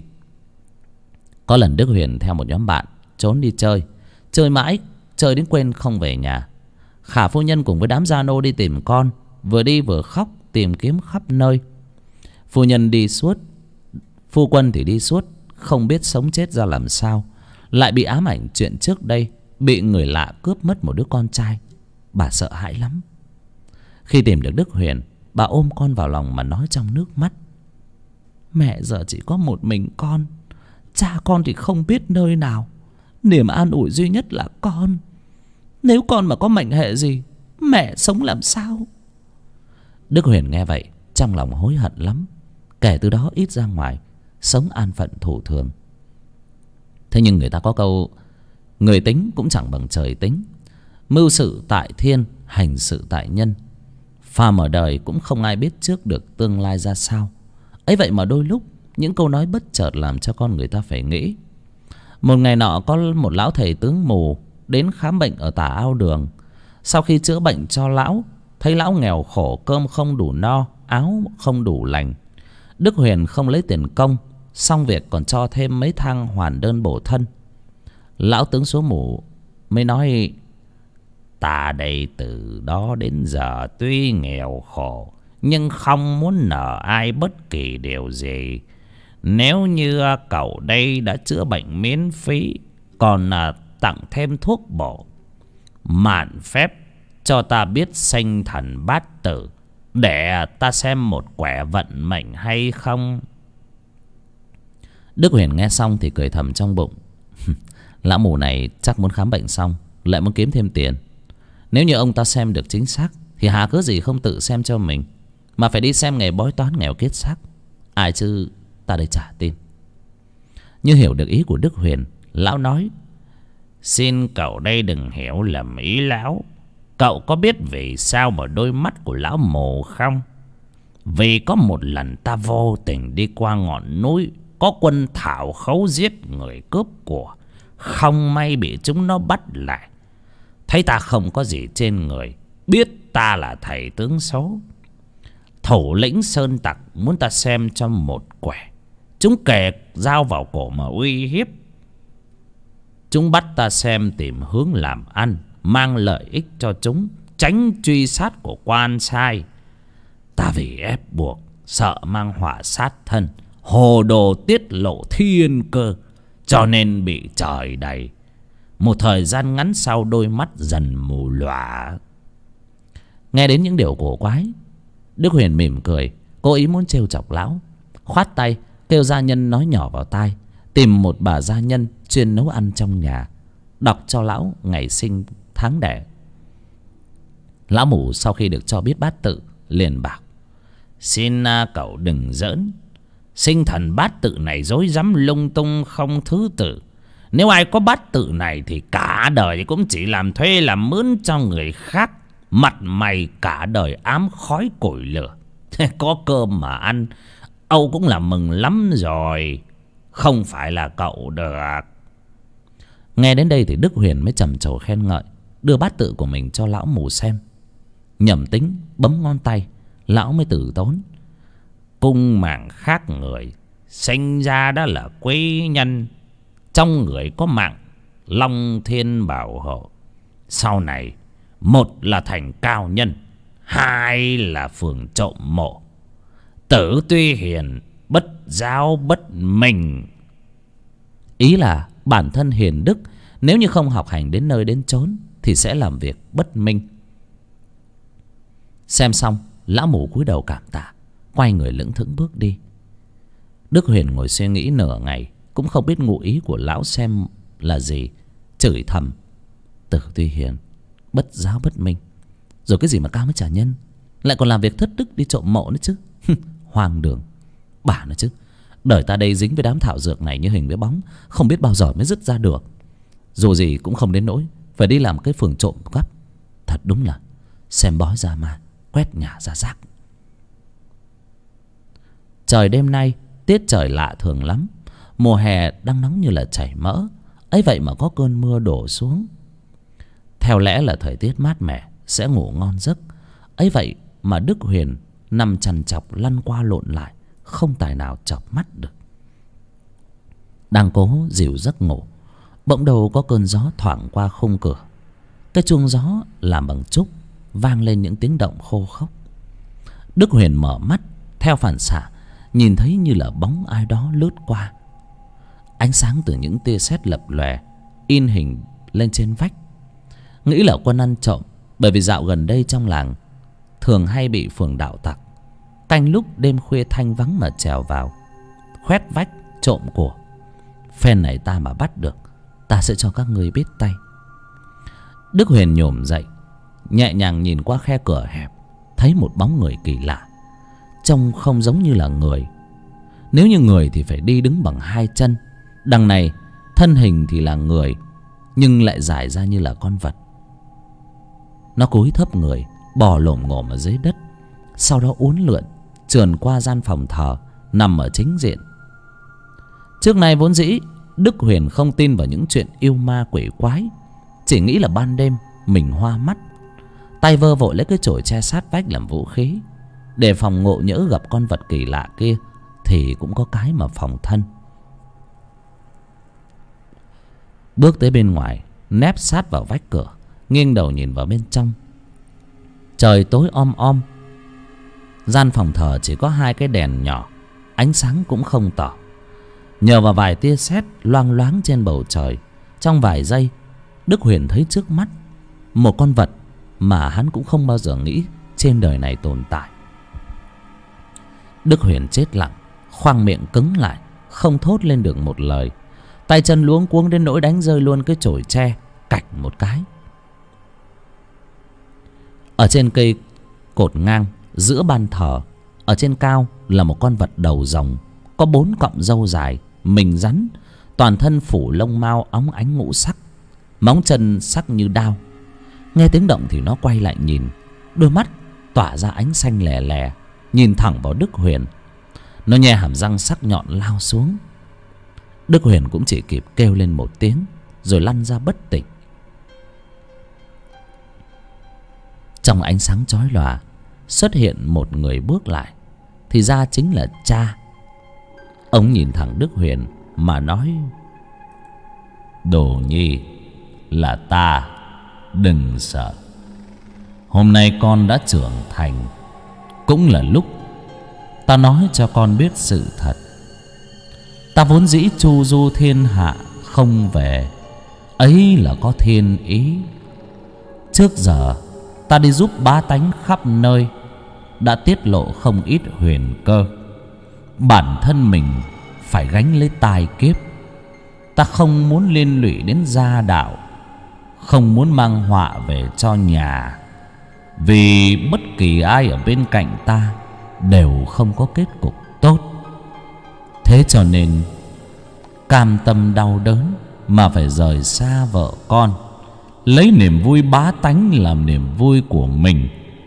Có lần Đức Huyền theo một nhóm bạn trốn đi chơi, chơi mãi, chơi đến quên không về nhà. Khả phu nhân cùng với đám gia nô đi tìm con, vừa đi vừa khóc tìm kiếm khắp nơi. Phu nhân đi suốt, phu quân thì đi suốt, không biết sống chết ra làm sao. Lại bị ám ảnh chuyện trước đây bị người lạ cướp mất một đứa con trai. Bà sợ hãi lắm. Khi tìm được Đức Huyền, bà ôm con vào lòng mà nói trong nước mắt: mẹ giờ chỉ có một mình con, cha con thì không biết nơi nào. Niềm an ủi duy nhất là con. Nếu con mà có mệnh hệ gì, mẹ sống làm sao? Đức Huyền nghe vậy trong lòng hối hận lắm. Kể từ đó ít ra ngoài, sống an phận thủ thường. Thế nhưng người ta có câu: người tính cũng chẳng bằng trời tính. Mưu sự tại thiên, hành sự tại nhân. Phàm ở đời cũng không ai biết trước được tương lai ra sao. Ấy vậy mà đôi lúc những câu nói bất chợt làm cho con người ta phải nghĩ. Một ngày nọ có một lão thầy tướng mù đến khám bệnh ở Tả Ao Đường. Sau khi chữa bệnh cho lão, thấy lão nghèo khổ, cơm không đủ no, áo không đủ lành. Đức Huyền không lấy tiền công, xong việc còn cho thêm mấy thang hoàn đơn bổ thân. Lão tướng số mù mới nói: ta đây từ đó đến giờ tuy nghèo khổ, nhưng không muốn nợ ai bất kỳ điều gì. Nếu như cậu đây đã chữa bệnh miễn phí, còn tặng thêm thuốc bổ, mạn phép cho ta biết sinh thần bát tử, để ta xem một quẻ vận mệnh hay không. Đức Huyền nghe xong thì cười thầm trong bụng. Lão mù này chắc muốn khám bệnh xong lại muốn kiếm thêm tiền. Nếu như ông ta xem được chính xác thì hà cớ gì không tự xem cho mình, mà phải đi xem nghề bói toán nghèo kiết xác. Ai chứ ta đây chả tin. Như hiểu được ý của Đức Huyền, lão nói: xin cậu đây đừng hiểu lầm ý lão. Cậu có biết vì sao mà đôi mắt của lão mù không? Vì có một lần ta vô tình đi qua ngọn núi có quân thảo khấu giết người cướp của, không may bị chúng nó bắt lại. Thấy ta không có gì trên người, biết ta là thầy tướng số. Thủ lĩnh sơn tặc muốn ta xem cho một quẻ. Chúng kề dao vào cổ mà uy hiếp. Chúng bắt ta xem tìm hướng làm ăn, mang lợi ích cho chúng, tránh truy sát của quan sai. Ta vì ép buộc, sợ mang họa sát thân, hồ đồ tiết lộ thiên cơ, cho nên bị trời đầy. Một thời gian ngắn sau, đôi mắt dần mù lòa. Nghe đến những điều cổ quái, Đức Huyền mỉm cười, cố ý muốn trêu chọc lão. Khoát tay kêu gia nhân nói nhỏ vào tai, tìm một bà gia nhân chuyên nấu ăn trong nhà, đọc cho lão ngày sinh tháng đẻ. Lão mù sau khi được cho biết bát tự liền bảo: xin cậu đừng giỡn. Sinh thần bát tự này rối rắm lung tung không thứ tự. Nếu ai có bát tự này thì cả đời cũng chỉ làm thuê làm mướn cho người khác, mặt mày cả đời ám khói củi lửa. Có cơm mà ăn, Âu cũng là mừng lắm rồi, không phải là cậu được. Nghe đến đây thì Đức Huyền mới trầm trồ khen ngợi, đưa bát tự của mình cho lão mù xem. Nhẩm tính bấm ngón tay, lão mới từ tốn: cung mạng khác người, sinh ra đã là quý nhân. Trong người có mạng long thiên bảo hộ. Sau này, một là thành cao nhân, hai là phường trộm mộ. Tử tuy hiền, bất giáo bất minh. Ý là bản thân hiền đức, nếu như không học hành đến nơi đến chốn thì sẽ làm việc bất minh. Xem xong, lão mù cúi đầu cảm tạ, quay người lững thững bước đi. Đức Huyền ngồi suy nghĩ nửa ngày, cũng không biết ngụ ý của lão xem là gì, chửi thầm: Tử tuy hiền, bất giáo bất minh. Rồi cái gì mà cao với trả nhân, lại còn làm việc thất đức đi trộm mộ nữa chứ. Hoang đường. Bà nữa chứ, đời ta đây dính với đám thảo dược này như hình với bóng, không biết bao giờ mới dứt ra được. Dù gì cũng không đến nỗi phải đi làm cái phường trộm cắp. Thật đúng là xem bói ra ma, quét nhà ra rác. Trời đêm nay tiết trời lạ thường lắm. Mùa hè đang nóng như là chảy mỡ, ấy vậy mà có cơn mưa đổ xuống. Theo lẽ là thời tiết mát mẻ sẽ ngủ ngon giấc, ấy vậy mà Đức Huyền nằm trằn trọc lăn qua lộn lại, không tài nào chợp mắt được. Đang cố dịu giấc ngủ, bỗng đầu có cơn gió thoảng qua khung cửa. Cái chuông gió làm bằng trúc vang lên những tiếng động khô khốc. Đức Huyền mở mắt, theo phản xạ nhìn thấy như là bóng ai đó lướt qua. Ánh sáng từ những tia sét lập lòe in hình lên trên vách. Nghĩ là quân ăn trộm, bởi vì dạo gần đây trong làng thường hay bị phường đạo tặc canh lúc đêm khuya thanh vắng mà trèo vào, khoét vách trộm của. Phen này ta mà bắt được, ta sẽ cho các ngươi biết tay. Đức Huyền nhổm dậy, nhẹ nhàng nhìn qua khe cửa hẹp, thấy một bóng người kỳ lạ, trông không giống như là người. Nếu như người thì phải đi đứng bằng hai chân, đằng này thân hình thì là người nhưng lại dài ra như là con vật. Nó cúi thấp người, bò lổm ngổm ở dưới đất, sau đó uốn lượn trườn qua gian phòng thờ nằm ở chính diện. Trước nay vốn dĩ Đức Huyền không tin vào những chuyện yêu ma quỷ quái, chỉ nghĩ là ban đêm mình hoa mắt. Tay vơ vội lấy cái chổi che sát vách làm vũ khí, để phòng ngộ nhỡ gặp con vật kỳ lạ kia thì cũng có cái mà phòng thân. Bước tới bên ngoài, nép sát vào vách cửa, nghiêng đầu nhìn vào bên trong. Trời tối om om, gian phòng thờ chỉ có hai cái đèn nhỏ, ánh sáng cũng không tỏ. Nhờ vào vài tia sét loang loáng trên bầu trời, trong vài giây Đức Huyền thấy trước mắt một con vật mà hắn cũng không bao giờ nghĩ trên đời này tồn tại. Đức Huyền chết lặng, khoang miệng cứng lại, không thốt lên được một lời. Tay chân luống cuống đến nỗi đánh rơi luôn cái chổi tre, cạch một cái. Ở trên cây cột ngang giữa ban thờ, ở trên cao là một con vật đầu rồng, có 4 cọng râu dài, mình rắn, toàn thân phủ lông mao óng ánh ngũ sắc, móng chân sắc như đao. Nghe tiếng động thì nó quay lại nhìn, đôi mắt tỏa ra ánh xanh lè lè, nhìn thẳng vào Đức Huyền. Nó nhe hàm răng sắc nhọn lao xuống. Đức Huyền cũng chỉ kịp kêu lên một tiếng rồi lăn ra bất tỉnh. Trong ánh sáng chói lòa xuất hiện một người bước lại, thì ra chính là cha. Ông nhìn thẳng Đức Huyền mà nói: Đồ nhi, là ta, đừng sợ. Hôm nay con đã trưởng thành, cũng là lúc ta nói cho con biết sự thật. Ta vốn dĩ chu du thiên hạ không về, ấy là có thiên ý. Trước giờ ta đi giúp bá tánh khắp nơi, đã tiết lộ không ít huyền cơ. Bản thân mình phải gánh lấy tai kiếp. Ta không muốn liên lụy đến gia đạo, không muốn mang họa về cho nhà, vì bất kỳ ai ở bên cạnh ta đều không có kết cục tốt. Thế cho nên cam tâm đau đớn mà phải rời xa vợ con, lấy niềm vui bá tánh làm niềm vui của mình.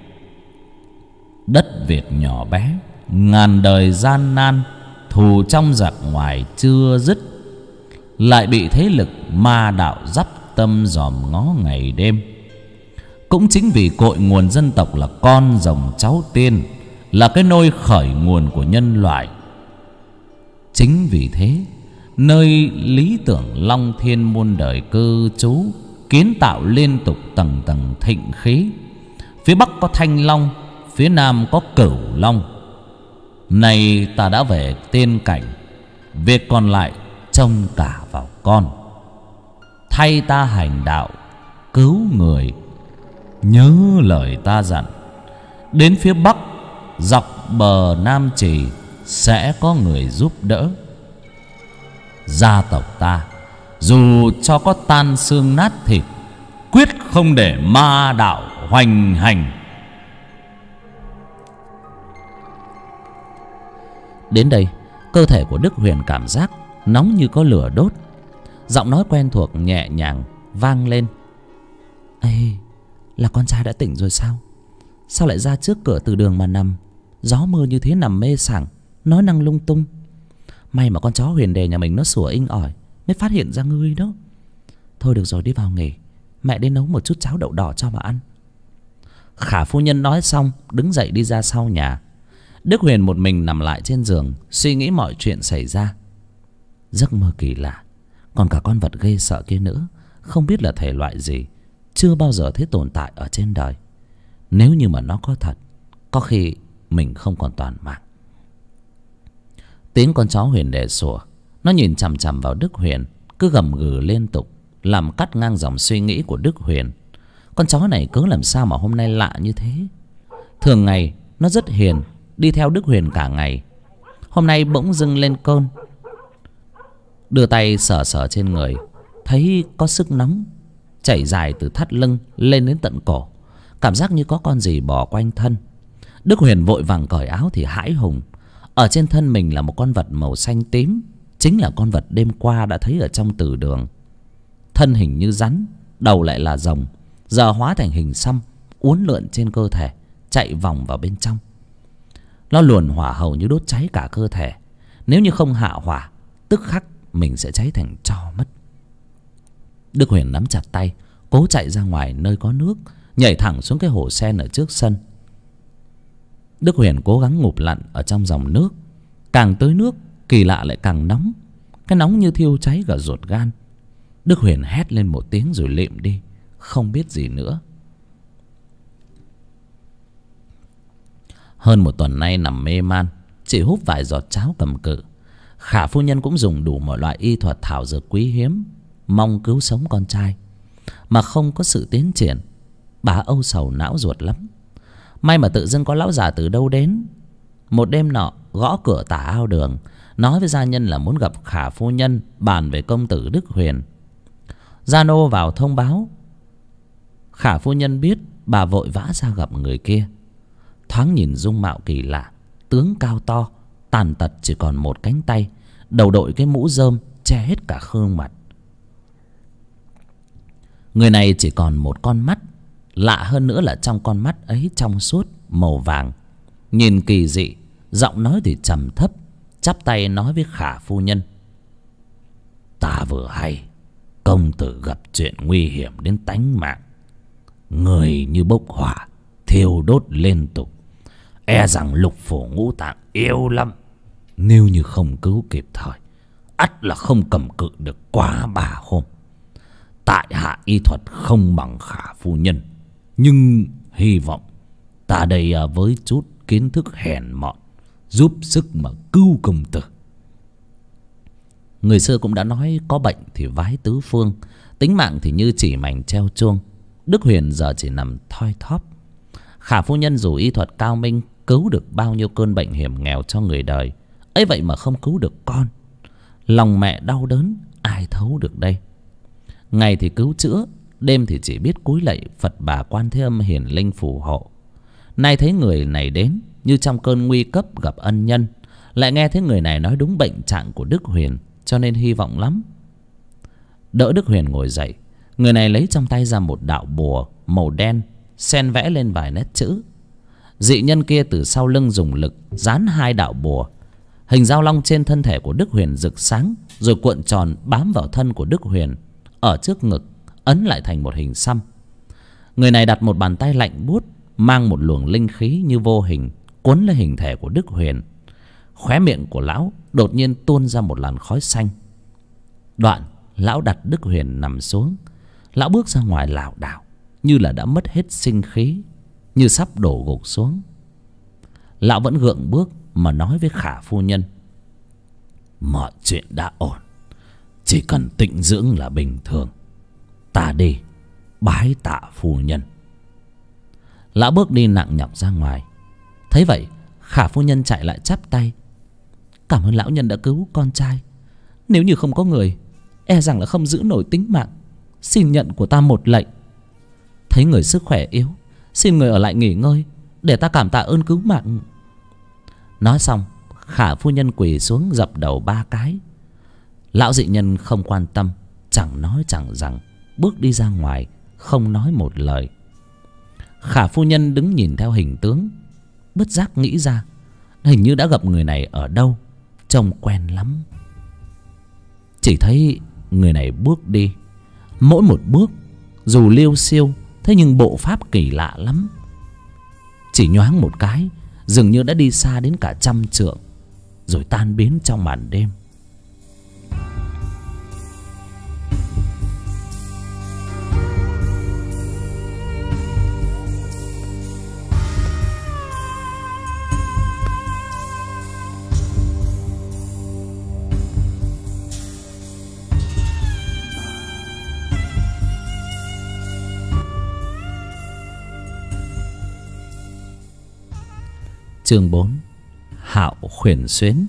Đất Việt nhỏ bé, ngàn đời gian nan, thù trong giặc ngoài chưa dứt, lại bị thế lực ma đạo dắp tâm dòm ngó ngày đêm. Cũng chính vì cội nguồn dân tộc là con rồng cháu tiên, là cái nôi khởi nguồn của nhân loại. Chính vì thế, nơi lý tưởng long thiên muôn đời cư trú, kiến tạo liên tục tầng tầng thịnh khí. Phía bắc có Thanh Long, phía nam có Cửu Long. Nay ta đã về tiên cảnh, việc còn lại trông cả vào con. Thay ta hành đạo cứu người, nhớ lời ta dặn. Đến phía bắc dọc bờ Nam Trì sẽ có người giúp đỡ. Gia tộc ta dù cho có tan xương nát thịt, quyết không để ma đạo hoành hành. Đến đây, cơ thể của Đức Huyền cảm giác nóng như có lửa đốt. Giọng nói quen thuộc nhẹ nhàng vang lên. Ê, là con trai đã tỉnh rồi sao? Sao lại ra trước cửa từ đường mà nằm? Gió mưa như thế nằm mê sảng, nói năng lung tung. May mà con chó Huyền Đề nhà mình nó sủa inh ỏi mới phát hiện ra ngươi đó. Thôi được rồi, đi vào nghỉ. Mẹ đến nấu một chút cháo đậu đỏ cho mà ăn. Khả phu nhân nói xong đứng dậy đi ra sau nhà. Đức Huyền một mình nằm lại trên giường, suy nghĩ mọi chuyện xảy ra. Giấc mơ kỳ lạ, còn cả con vật ghê sợ kia nữa, không biết là thể loại gì, chưa bao giờ thấy tồn tại ở trên đời. Nếu như mà nó có thật, có khi mình không còn toàn mạng. Tiếng con chó Huyền Đề sủa, nó nhìn chằm chằm vào Đức Huyền, cứ gầm gừ liên tục, làm cắt ngang dòng suy nghĩ của Đức Huyền. Con chó này cớ làm sao mà hôm nay lạ như thế? Thường ngày nó rất hiền, đi theo Đức Huyền cả ngày. Hôm nay bỗng dưng lên cơn, đưa tay sờ sờ trên người, thấy có sức nóng chảy dài từ thắt lưng lên đến tận cổ, cảm giác như có con gì bò quanh thân. Đức Huyền vội vàng cởi áo thì hãi hùng. Ở trên thân mình là một con vật màu xanh tím, chính là con vật đêm qua đã thấy ở trong từ đường. Thân hình như rắn, đầu lại là rồng, giờ hóa thành hình xăm, uốn lượn trên cơ thể, chạy vòng vào bên trong. Nó luồn hỏa hầu như đốt cháy cả cơ thể. Nếu như không hạ hỏa, tức khắc mình sẽ cháy thành tro mất. Đức Huyền nắm chặt tay, cố chạy ra ngoài nơi có nước, nhảy thẳng xuống cái hồ sen ở trước sân. Đức Huyền cố gắng ngụp lặn ở trong dòng nước. Càng tới nước, kỳ lạ lại càng nóng. Cái nóng như thiêu cháy cả ruột gan. Đức Huyền hét lên một tiếng rồi lịm đi, không biết gì nữa. Hơn một tuần nay nằm mê man, chỉ húp vài giọt cháo cầm cự. Khả phu nhân cũng dùng đủ mọi loại y thuật thảo dược quý hiếm, mong cứu sống con trai, mà không có sự tiến triển. Bà âu sầu não ruột lắm. May mà tự dưng có lão già từ đâu đến. Một đêm nọ gõ cửa tả ao đường, nói với gia nhân là muốn gặp Khả phu nhân bàn về công tử Đức Huyền. Gia nô vào thông báo. Khả phu nhân biết, bà vội vã ra gặp người kia. Thoáng nhìn dung mạo kỳ lạ, tướng cao to, tàn tật chỉ còn một cánh tay, đầu đội cái mũ rơm che hết cả gương mặt. Người này chỉ còn một con mắt, lạ hơn nữa là trong con mắt ấy trong suốt màu vàng, nhìn kỳ dị. Giọng nói thì trầm thấp, chắp tay nói với Khả phu nhân. Ta vừa hay công tử gặp chuyện nguy hiểm đến tánh mạng, người như bốc hỏa thiêu đốt liên tục, e rằng lục phủ ngũ tạng yếu lắm. Nếu như không cứu kịp thời, ắt là không cầm cự được quá 3 hôm. Tại hạ y thuật không bằng Khả phu nhân, nhưng hy vọng ta đây với chút kiến thức hèn mọn giúp sức mà cứu công tử. Người xưa cũng đã nói có bệnh thì vái tứ phương, tính mạng thì như chỉ mảnh treo chuông. Đức Huyền giờ chỉ nằm thoi thóp. Khả phu nhân dù y thuật cao minh, cứu được bao nhiêu cơn bệnh hiểm nghèo cho người đời, ấy vậy mà không cứu được con. Lòng mẹ đau đớn ai thấu được đây. Ngày thì cứu chữa, đêm thì chỉ biết cúi lạy Phật Bà Quan Thế Âm hiển linh phù hộ. Nay thấy người này đến như trong cơn nguy cấp gặp ân nhân, lại nghe thấy người này nói đúng bệnh trạng của Đức Huyền, cho nên hy vọng lắm. Đỡ Đức Huyền ngồi dậy, người này lấy trong tay ra một đạo bùa màu đen, xen vẽ lên vài nét chữ. Dị nhân kia từ sau lưng dùng lực dán 2 đạo bùa. Hình dao long trên thân thể của Đức Huyền rực sáng, rồi cuộn tròn bám vào thân của Đức Huyền, ở trước ngực ấn lại thành một hình xăm. Người này đặt một bàn tay lạnh buốt, mang một luồng linh khí như vô hình cuốn lấy hình thể của Đức Huyền. Khóe miệng của lão đột nhiên tuôn ra một làn khói xanh. Đoạn lão đặt Đức Huyền nằm xuống. Lão bước ra ngoài lảo đảo, như là đã mất hết sinh khí, như sắp đổ gục xuống. Lão vẫn gượng bước mà nói với Khả phu nhân: mọi chuyện đã ổn, chỉ cần tịnh dưỡng là bình thường. Ta đi bái tạ phu nhân. Lão bước đi nặng nhọc ra ngoài. Thấy vậy, Khả phu nhân chạy lại chắp tay: cảm ơn lão nhân đã cứu con trai. Nếu như không có người, e rằng là không giữ nổi tính mạng. Xin nhận của ta một lệnh. Thấy người sức khỏe yếu, xin người ở lại nghỉ ngơi, để ta cảm tạ ơn cứu mạng. Nói xong, Khả phu nhân quỳ xuống dập đầu 3 cái. Lão dị nhân không quan tâm, chẳng nói chẳng rằng, bước đi ra ngoài, không nói một lời. Khả phu nhân đứng nhìn theo hình tướng, bất giác nghĩ ra hình như đã gặp người này ở đâu, trông quen lắm. Chỉ thấy người này bước đi, mỗi một bước dù liêu xiêu, thế nhưng bộ pháp kỳ lạ lắm. Chỉ nhoáng một cái, dường như đã đi xa đến cả 100 trượng, rồi tan biến trong màn đêm. Chương 4: Hạo khuyển xuyến.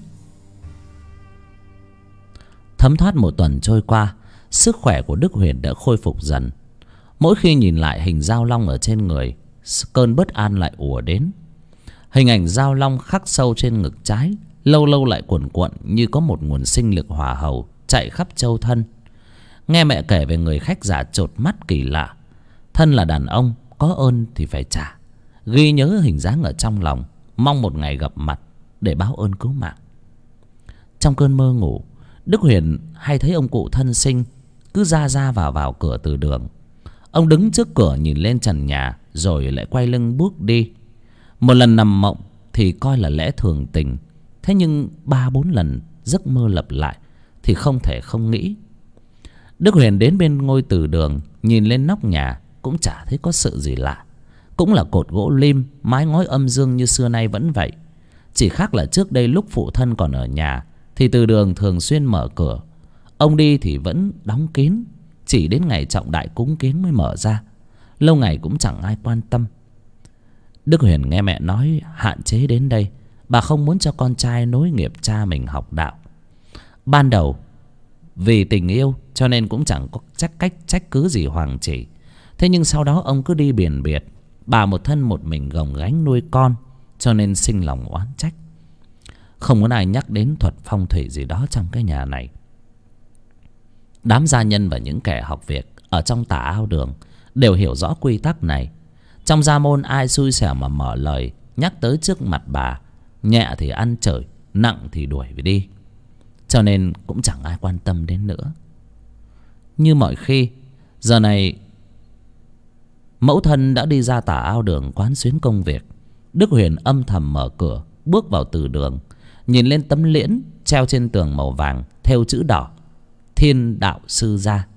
Thấm thoát một tuần trôi qua, sức khỏe của Đức Huyền đã khôi phục dần. Mỗi khi nhìn lại hình dao long ở trên người, cơn bất an lại ùa đến. Hình ảnh dao long khắc sâu trên ngực trái, lâu lâu lại cuồn cuộn như có một nguồn sinh lực hỏa hầu chạy khắp châu thân. Nghe mẹ kể về người khách giả chột mắt kỳ lạ. Thân là đàn ông, có ơn thì phải trả. Ghi nhớ hình dáng ở trong lòng, mong một ngày gặp mặt để báo ơn cứu mạng. Trong cơn mơ ngủ, Đức Huyền hay thấy ông cụ thân sinh cứ ra vào cửa từ đường. Ông đứng trước cửa nhìn lên trần nhà, rồi lại quay lưng bước đi. Một lần nằm mộng thì coi là lẽ thường tình, thế nhưng 3-4 lần giấc mơ lặp lại thì không thể không nghĩ. Đức Huyền đến bên ngôi từ đường, nhìn lên nóc nhà cũng chả thấy có sự gì lạ. Cũng là cột gỗ lim, mái ngói âm dương như xưa nay vẫn vậy. Chỉ khác là trước đây lúc phụ thân còn ở nhà thì từ đường thường xuyên mở cửa. Ông đi thì vẫn đóng kín, chỉ đến ngày trọng đại cúng kiến mới mở ra. Lâu ngày cũng chẳng ai quan tâm. Đức Huyền nghe mẹ nói hạn chế đến đây, bà không muốn cho con trai nối nghiệp cha mình học đạo. Ban đầu vì tình yêu cho nên cũng chẳng có trách cứ gì Hoàng Chỉ. Thế nhưng sau đó ông cứ đi biển biệt, bà một thân một mình gồng gánh nuôi con, cho nên sinh lòng oán trách. Không muốn ai nhắc đến thuật phong thủy gì đó trong cái nhà này. Đám gia nhân và những kẻ học việc ở trong Tà Ao Đường đều hiểu rõ quy tắc này. Trong gia môn ai xui xẻo mà mở lời nhắc tới trước mặt bà, nhẹ thì ăn chửi, nặng thì đuổi về đi. Cho nên cũng chẳng ai quan tâm đến nữa. Như mọi khi, giờ này mẫu thân đã đi ra Tà Ao Đường quán xuyến công việc. Đức Huyền âm thầm mở cửa, bước vào từ đường, nhìn lên tấm liễn treo trên tường màu vàng thêu chữ đỏ: Thiên đạo sư gia.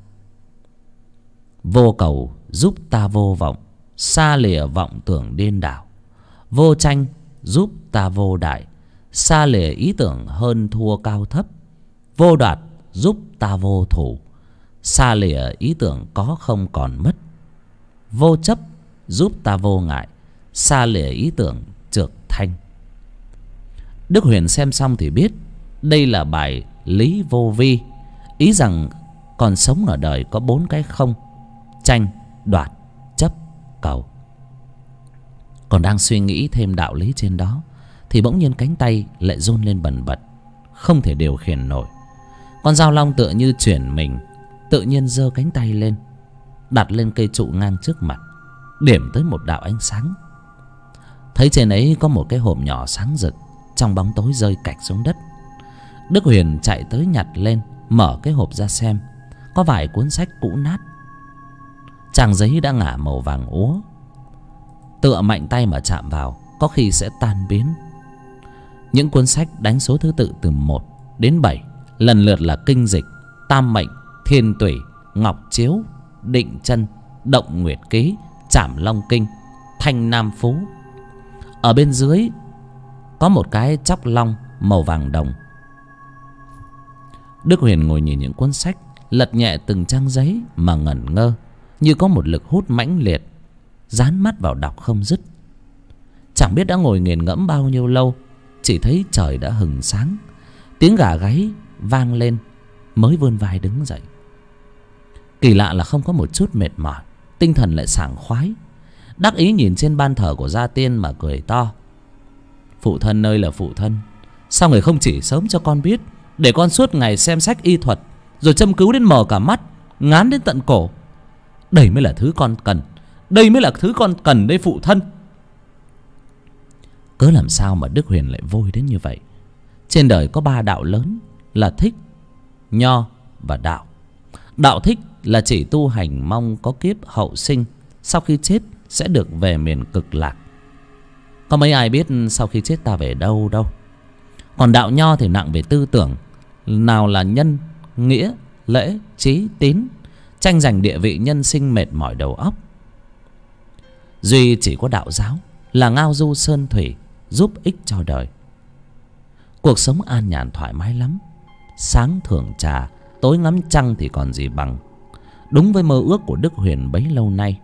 Vô cầu giúp ta vô vọng, xa lìa vọng tưởng điên đảo. Vô tranh giúp ta vô đại, xa lìa ý tưởng hơn thua cao thấp. Vô đoạt giúp ta vô thủ, xa lìa ý tưởng có không còn mất. Vô chấp giúp ta vô ngại, xa lìa ý tưởng trược thanh. Đức Huyền xem xong thì biết đây là bài lý vô vi, ý rằng còn sống ở đời có 4 cái không: tranh, đoạt, chấp, cầu. Còn đang suy nghĩ thêm đạo lý trên đó thì bỗng nhiên cánh tay lại run lên bần bật, không thể điều khiển nổi. Con dao long tựa như chuyển mình, tự nhiên giơ cánh tay lên, đặt lên cây trụ ngang trước mặt, điểm tới một đạo ánh sáng. Thấy trên ấy có một cái hộp nhỏ sáng rực, trong bóng tối rơi cạch xuống đất. Đức Huyền chạy tới nhặt lên, mở cái hộp ra xem. Có vài cuốn sách cũ nát, trang giấy đã ngả màu vàng úa. Tựa mạnh tay mà chạm vào có khi sẽ tan biến. Những cuốn sách đánh số thứ tự từ 1 đến 7, lần lượt là Kinh Dịch, Tam Mệnh, Thiên Tủy, Ngọc Chiếu, Định Chân, Động Nguyệt Ký, Trảm Long Kinh, Thanh Nam Phú. Ở bên dưới có một cái chóc long màu vàng đồng. Đức Huyền ngồi nhìn những cuốn sách, lật nhẹ từng trang giấy mà ngẩn ngơ, như có một lực hút mãnh liệt, dán mắt vào đọc không dứt. Chẳng biết đã ngồi nghiền ngẫm bao nhiêu lâu, chỉ thấy trời đã hừng sáng, tiếng gà gáy vang lên mới vươn vai đứng dậy. Kỳ lạ là không có một chút mệt mỏi, tinh thần lại sảng khoái. Đắc ý nhìn trên ban thờ của gia tiên mà cười to. Phụ thân ơi là phụ thân, sao người không chỉ sớm cho con biết, để con suốt ngày xem sách y thuật, rồi châm cứu đến mờ cả mắt, ngán đến tận cổ. Đây mới là thứ con cần, đây mới là thứ con cần đây phụ thân. Cớ làm sao mà Đức Huyền lại vôi đến như vậy? Trên đời có 3 đạo lớn là thích, nho và đạo. Đạo thích là chỉ tu hành mong có kiếp hậu sinh, sau khi chết sẽ được về miền cực lạc. Có mấy ai biết sau khi chết ta về đâu đâu. Còn đạo nho thì nặng về tư tưởng, nào là nhân, nghĩa, lễ, trí, tín, tranh giành địa vị nhân sinh mệt mỏi đầu óc. Duy chỉ có đạo giáo là ngao du sơn thủy, giúp ích cho đời. Cuộc sống an nhàn thoải mái lắm, sáng thưởng trà, tối ngắm trăng thì còn gì bằng. Đúng với mơ ước của Đức Huyền bấy lâu nay.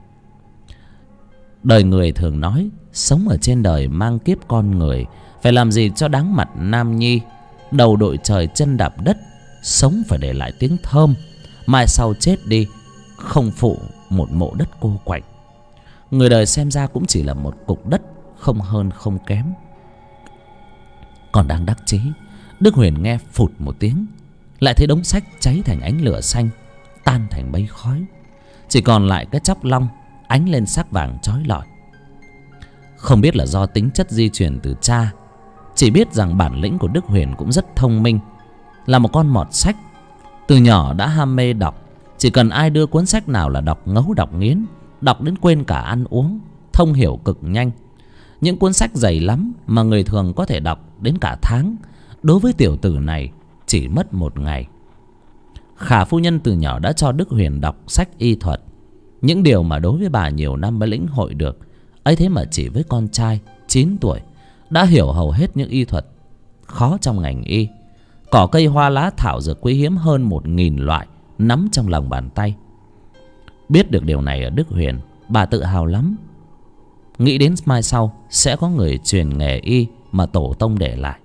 Đời người thường nói sống ở trên đời mang kiếp con người, phải làm gì cho đáng mặt nam nhi. Đầu đội trời chân đạp đất, sống phải để lại tiếng thơm, mai sau chết đi không phụ một mộ đất cô quạnh. Người đời xem ra cũng chỉ là một cục đất, không hơn không kém. Còn đang đắc chí, Đức Huyền nghe phụt một tiếng, lại thấy đống sách cháy thành ánh lửa xanh, tan thành mây khói. Chỉ còn lại cái chóc long ánh lên sắc vàng chói lọi. Không biết là do tính chất di truyền từ cha, chỉ biết rằng bản lĩnh của Đức Huyền cũng rất thông minh, là một con mọt sách. Từ nhỏ đã ham mê đọc, chỉ cần ai đưa cuốn sách nào là đọc ngấu đọc nghiến, đọc đến quên cả ăn uống, thông hiểu cực nhanh. Những cuốn sách dày lắm mà người thường có thể đọc đến cả tháng, đối với tiểu tử này chỉ mất 1 ngày. Khả phu nhân từ nhỏ đã cho Đức Huyền đọc sách y thuật, những điều mà đối với bà nhiều năm mới lĩnh hội được. Ấy thế mà chỉ với con trai 9 tuổi đã hiểu hầu hết những y thuật khó trong ngành y. Cỏ cây hoa lá thảo dược quý hiếm hơn 1000 loại nắm trong lòng bàn tay. Biết được điều này ở Đức Huyền, bà tự hào lắm, nghĩ đến mai sau sẽ có người truyền nghề y mà tổ tông để lại.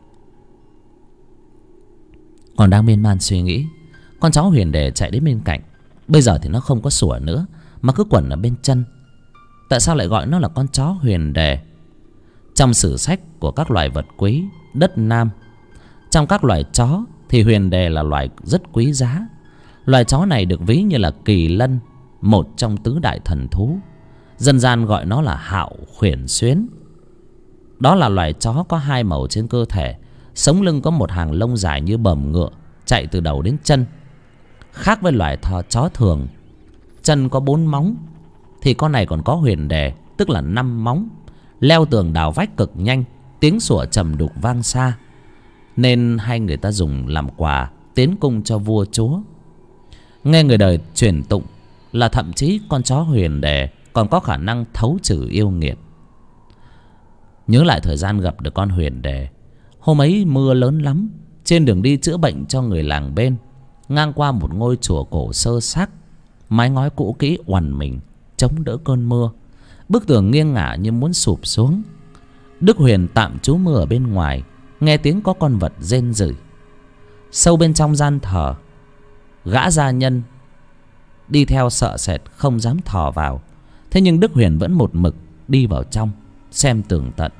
Còn đang miên man suy nghĩ, con chó Huyền Đề chạy đến bên cạnh. Bây giờ thì nó không có sủa nữa, mà cứ quẩn ở bên chân. Tại sao lại gọi nó là con chó Huyền Đề? Trong sử sách của các loài vật quý đất Nam, trong các loài chó thì Huyền Đề là loài rất quý giá. Loài chó này được ví như là kỳ lân, một trong tứ đại thần thú. Dân gian gọi nó là Hạo Khuyển Xuyến. Đó là loài chó có 2 màu trên cơ thể, sống lưng có một hàng lông dài như bờm ngựa, chạy từ đầu đến chân. Khác với loài chó thường, chân có 4 móng, thì con này còn có Huyền Đề, tức là 5 móng. Leo tường đào vách cực nhanh, tiếng sủa trầm đục vang xa, nên hay người ta dùng làm quà tiến cung cho vua chúa. Nghe người đời truyền tụng là thậm chí con chó Huyền Đề còn có khả năng thấu trừ yêu nghiệt. Nhớ lại thời gian gặp được con Huyền Đề, hôm ấy mưa lớn lắm, trên đường đi chữa bệnh cho người làng bên, ngang qua một ngôi chùa cổ sơ xác, mái ngói cũ kỹ oằn mình chống đỡ cơn mưa, bức tường nghiêng ngả như muốn sụp xuống. Đức Huyền tạm trú mưa ở bên ngoài, nghe tiếng có con vật rên rỉ. Sâu bên trong gian thờ, gã gia nhân đi theo sợ sệt không dám thò vào. Thế nhưng Đức Huyền vẫn một mực đi vào trong xem tường tận.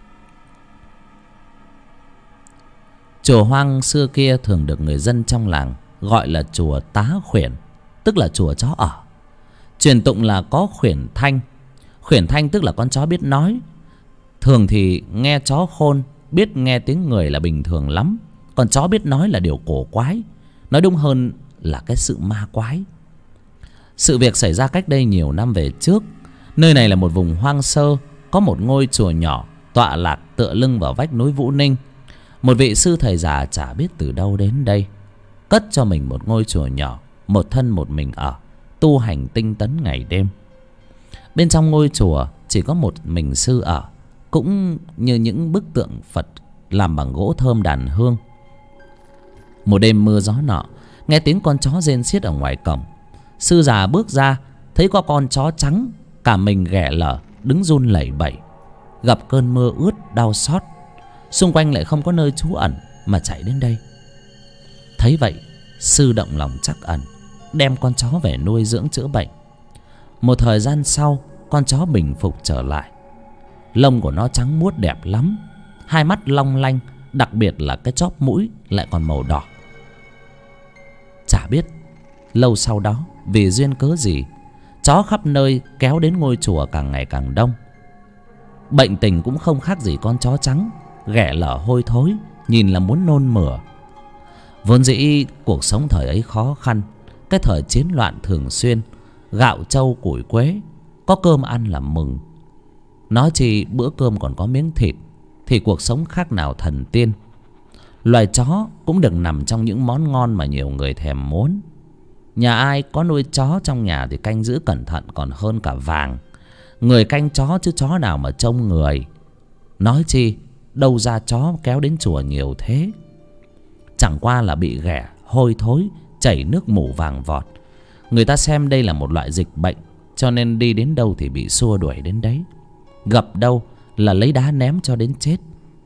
Chùa hoang xưa kia thường được người dân trong làng gọi là chùa Tá Khuyển, tức là chùa chó ở. Truyền tụng là có khuyển thanh. Khuyển thanh tức là con chó biết nói. Thường thì nghe chó khôn, biết nghe tiếng người là bình thường lắm, còn chó biết nói là điều cổ quái, nói đúng hơn là cái sự ma quái. Sự việc xảy ra cách đây nhiều năm về trước. Nơi này là một vùng hoang sơ, có một ngôi chùa nhỏ tọa lạc tựa lưng vào vách núi Vũ Ninh. Một vị sư thầy già chả biết từ đâu đến đây, cất cho mình một ngôi chùa nhỏ, một thân một mình ở, tu hành tinh tấn ngày đêm. Bên trong ngôi chùa chỉ có một mình sư ở, cũng như những bức tượng Phật làm bằng gỗ thơm đàn hương. Một đêm mưa gió nọ, nghe tiếng con chó rên xiết ở ngoài cổng. Sư già bước ra, thấy có con chó trắng, cả mình ghẻ lở, đứng run lẩy bẩy. Gặp cơn mưa ướt đau xót, xung quanh lại không có nơi trú ẩn mà chạy đến đây. Thấy vậy, sư động lòng trắc ẩn, đem con chó về nuôi dưỡng chữa bệnh. Một thời gian sau, con chó bình phục trở lại. Lông của nó trắng muốt đẹp lắm, hai mắt long lanh, đặc biệt là cái chóp mũi lại còn màu đỏ. Chả biết lâu sau đó vì duyên cớ gì, chó khắp nơi kéo đến ngôi chùa càng ngày càng đông. Bệnh tình cũng không khác gì con chó trắng, ghẻ lở hôi thối, nhìn là muốn nôn mửa. Vốn dĩ cuộc sống thời ấy khó khăn, cái thời chiến loạn thường xuyên, gạo trâu củi quế, có cơm ăn là mừng. Nói chi bữa cơm còn có miếng thịt, thì cuộc sống khác nào thần tiên. Loài chó cũng được nằm trong những món ngon mà nhiều người thèm muốn. Nhà ai có nuôi chó trong nhà thì canh giữ cẩn thận còn hơn cả vàng. Người canh chó chứ chó nào mà trông người. Nói chi đâu ra chó kéo đến chùa nhiều thế. Chẳng qua là bị ghẻ, hôi thối, chảy nước mủ vàng vọt. Người ta xem đây là một loại dịch bệnh, cho nên đi đến đâu thì bị xua đuổi đến đấy. Gặp đâu là lấy đá ném cho đến chết.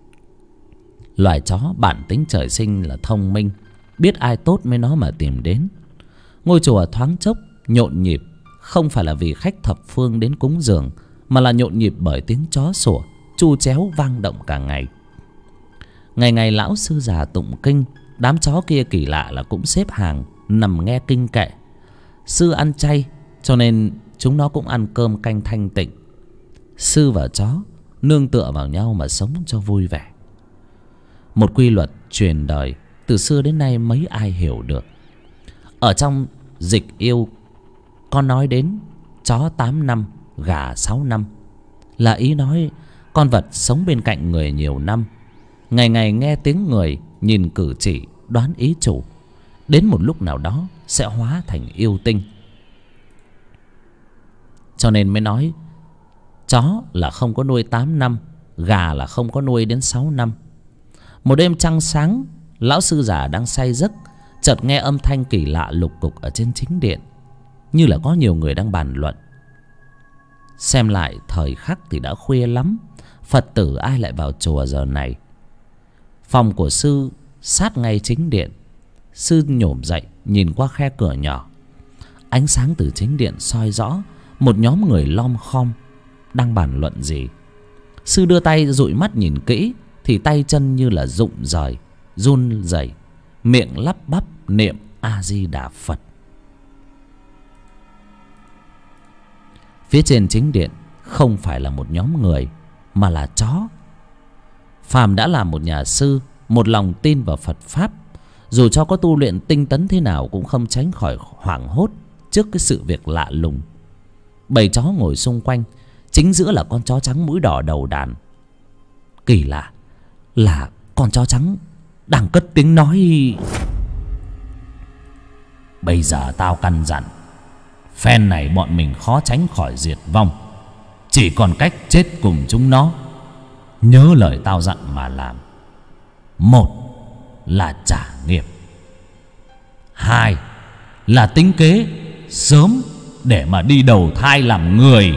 Loài chó bản tính trời sinh là thông minh, biết ai tốt với nó mà tìm đến. Ngôi chùa thoáng chốc nhộn nhịp, không phải là vì khách thập phương đến cúng dường, mà là nhộn nhịp bởi tiếng chó sủa chu chéo vang động cả ngày. Ngày ngày lão sư già tụng kinh, đám chó kia kỳ lạ là cũng xếp hàng nằm nghe kinh kệ. Sư ăn chay, cho nên chúng nó cũng ăn cơm canh thanh tịnh. Sư và chó nương tựa vào nhau mà sống cho vui vẻ. Một quy luật truyền đời từ xưa đến nay mấy ai hiểu được. Ở trong dịch yêu có nói đến chó 8 năm, gà 6 năm, là ý nói con vật sống bên cạnh người nhiều năm, ngày ngày nghe tiếng người, nhìn cử chỉ, đoán ý chủ, đến một lúc nào đó sẽ hóa thành yêu tinh. Cho nên mới nói chó là không có nuôi 8 năm, gà là không có nuôi đến 6 năm. Một đêm trăng sáng, lão sư già đang say giấc, chợt nghe âm thanh kỳ lạ lục cục ở trên chính điện, như là có nhiều người đang bàn luận. Xem lại thời khắc thì đã khuya lắm, Phật tử ai lại vào chùa giờ này. Phòng của sư sát ngay chính điện. Sư nhổm dậy nhìn qua khe cửa nhỏ. Ánh sáng từ chính điện soi rõ một nhóm người lom khom đang bàn luận gì. Sư đưa tay dụi mắt nhìn kỹ thì tay chân như là rụng rời, run rẩy, miệng lắp bắp niệm A Di Đà Phật. Phía trên chính điện không phải là một nhóm người, mà là chó. Phàm đã là một nhà sư, một lòng tin vào Phật pháp, dù cho có tu luyện tinh tấn thế nào cũng không tránh khỏi hoảng hốt trước cái sự việc lạ lùng. Bầy chó ngồi xung quanh, chính giữa là con chó trắng mũi đỏ đầu đàn. Kỳ lạ là con chó trắng đang cất tiếng nói: bây giờ tao căn dặn, phen này bọn mình khó tránh khỏi diệt vong, chỉ còn cách chết cùng chúng nó. Nhớ lời tao dặn mà làm. Một là trả nghiệp, hai là tính kế sớm để mà đi đầu thai làm người.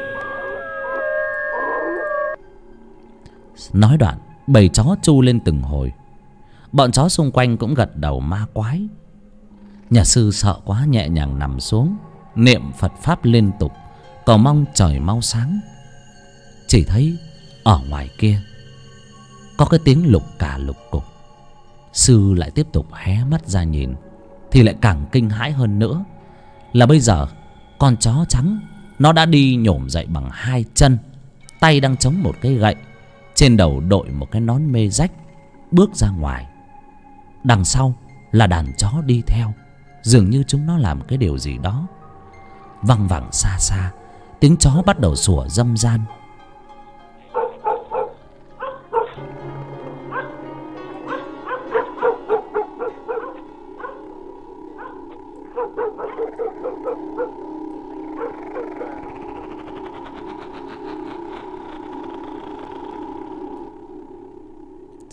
Nói đoạn, bầy chó tru lên từng hồi. Bọn chó xung quanh cũng gật đầu ma quái. Nhà sư sợ quá nhẹ nhàng nằm xuống, niệm Phật pháp liên tục, cầu mong trời mau sáng. Chỉ thấy ở ngoài kia có cái tiếng lục cà lục cục. Sư lại tiếp tục hé mắt ra nhìn, thì lại càng kinh hãi hơn nữa. Là bây giờ con chó trắng nó đã đi nhổm dậy bằng hai chân, tay đang chống một cái gậy, trên đầu đội một cái nón mê rách, bước ra ngoài. Đằng sau là đàn chó đi theo, dường như chúng nó làm cái điều gì đó. Văng vẳng xa xa, tiếng chó bắt đầu sủa râm ran.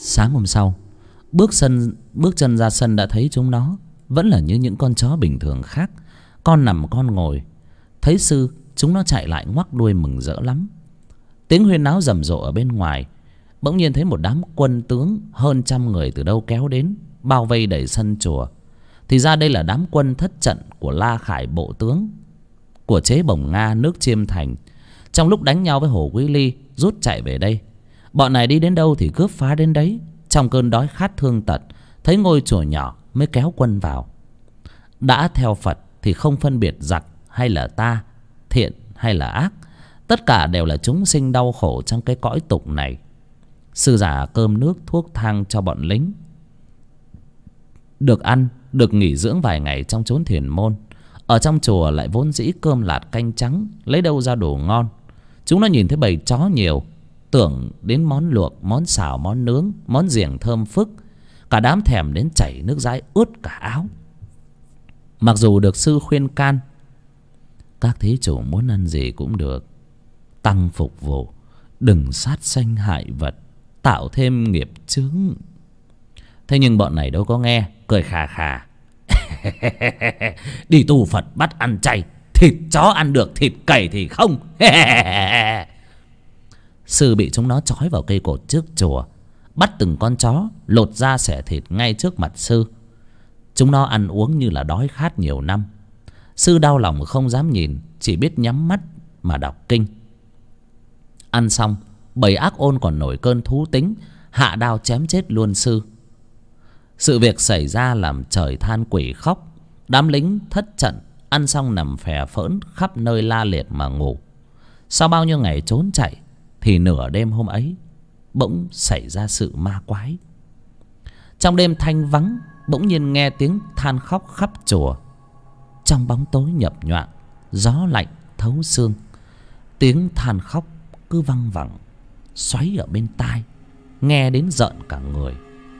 Sáng hôm sau, bước chân ra sân đã thấy chúng nó vẫn là như những con chó bình thường khác, con nằm con ngồi. Thấy sư, chúng nó chạy lại ngoắc đuôi mừng rỡ lắm. Tiếng huyên náo rầm rộ ở bên ngoài. Bỗng nhiên thấy một đám quân tướng hơn 100 người từ đâu kéo đến, bao vây đầy sân chùa. Thì ra đây là đám quân thất trận của La Khải bộ tướng của chế Bồng Nga nước Chiêm Thành. Trong lúc đánh nhau với Hồ Quý Ly, rút chạy về đây. Bọn này đi đến đâu thì cướp phá đến đấy. Trong cơn đói khát thương tật, thấy ngôi chùa nhỏ mới kéo quân vào. Đã theo Phật thì không phân biệt giặc hay là ta, thiện hay là ác. Tất cả đều là chúng sinh đau khổ trong cái cõi tục này. Sư giả cơm nước thuốc thang cho bọn lính, được ăn, được nghỉ dưỡng vài ngày trong chốn thiền môn. Ở trong chùa lại vốn dĩ cơm lạt canh trắng, lấy đâu ra đồ ngon. Chúng nó nhìn thấy bầy chó nhiều, tưởng đến món luộc, món xào, món nướng, món riềng thơm phức. Cả đám thèm đến chảy nước dãi ướt cả áo. Mặc dù được sư khuyên can, các thí chủ muốn ăn gì cũng được, tăng phục vụ, đừng sát sanh hại vật, tạo thêm nghiệp chướng. Thế nhưng bọn này đâu có nghe, cười khà khà. Đi tu Phật bắt ăn chay, thịt chó ăn được, thịt cầy thì không. Sư bị chúng nó trói vào cây cột trước chùa, bắt từng con chó lột da xẻ thịt ngay trước mặt sư. Chúng nó ăn uống như là đói khát nhiều năm. Sư đau lòng không dám nhìn, chỉ biết nhắm mắt mà đọc kinh. Ăn xong, bầy ác ôn còn nổi cơn thú tính, hạ đao chém chết luôn sư. Sự việc xảy ra làm trời than quỷ khóc. Đám lính thất trận ăn xong nằm phè phỡn khắp nơi la liệt mà ngủ. Sau bao nhiêu ngày trốn chạy thì nửa đêm hôm ấy bỗng xảy ra sự ma quái. Trong đêm thanh vắng, bỗng nhiên nghe tiếng than khóc khắp chùa. Trong bóng tối nhập nhoạng, gió lạnh thấu xương, tiếng than khóc cứ văng vẳng xoáy ở bên tai, nghe đến rợn cả người.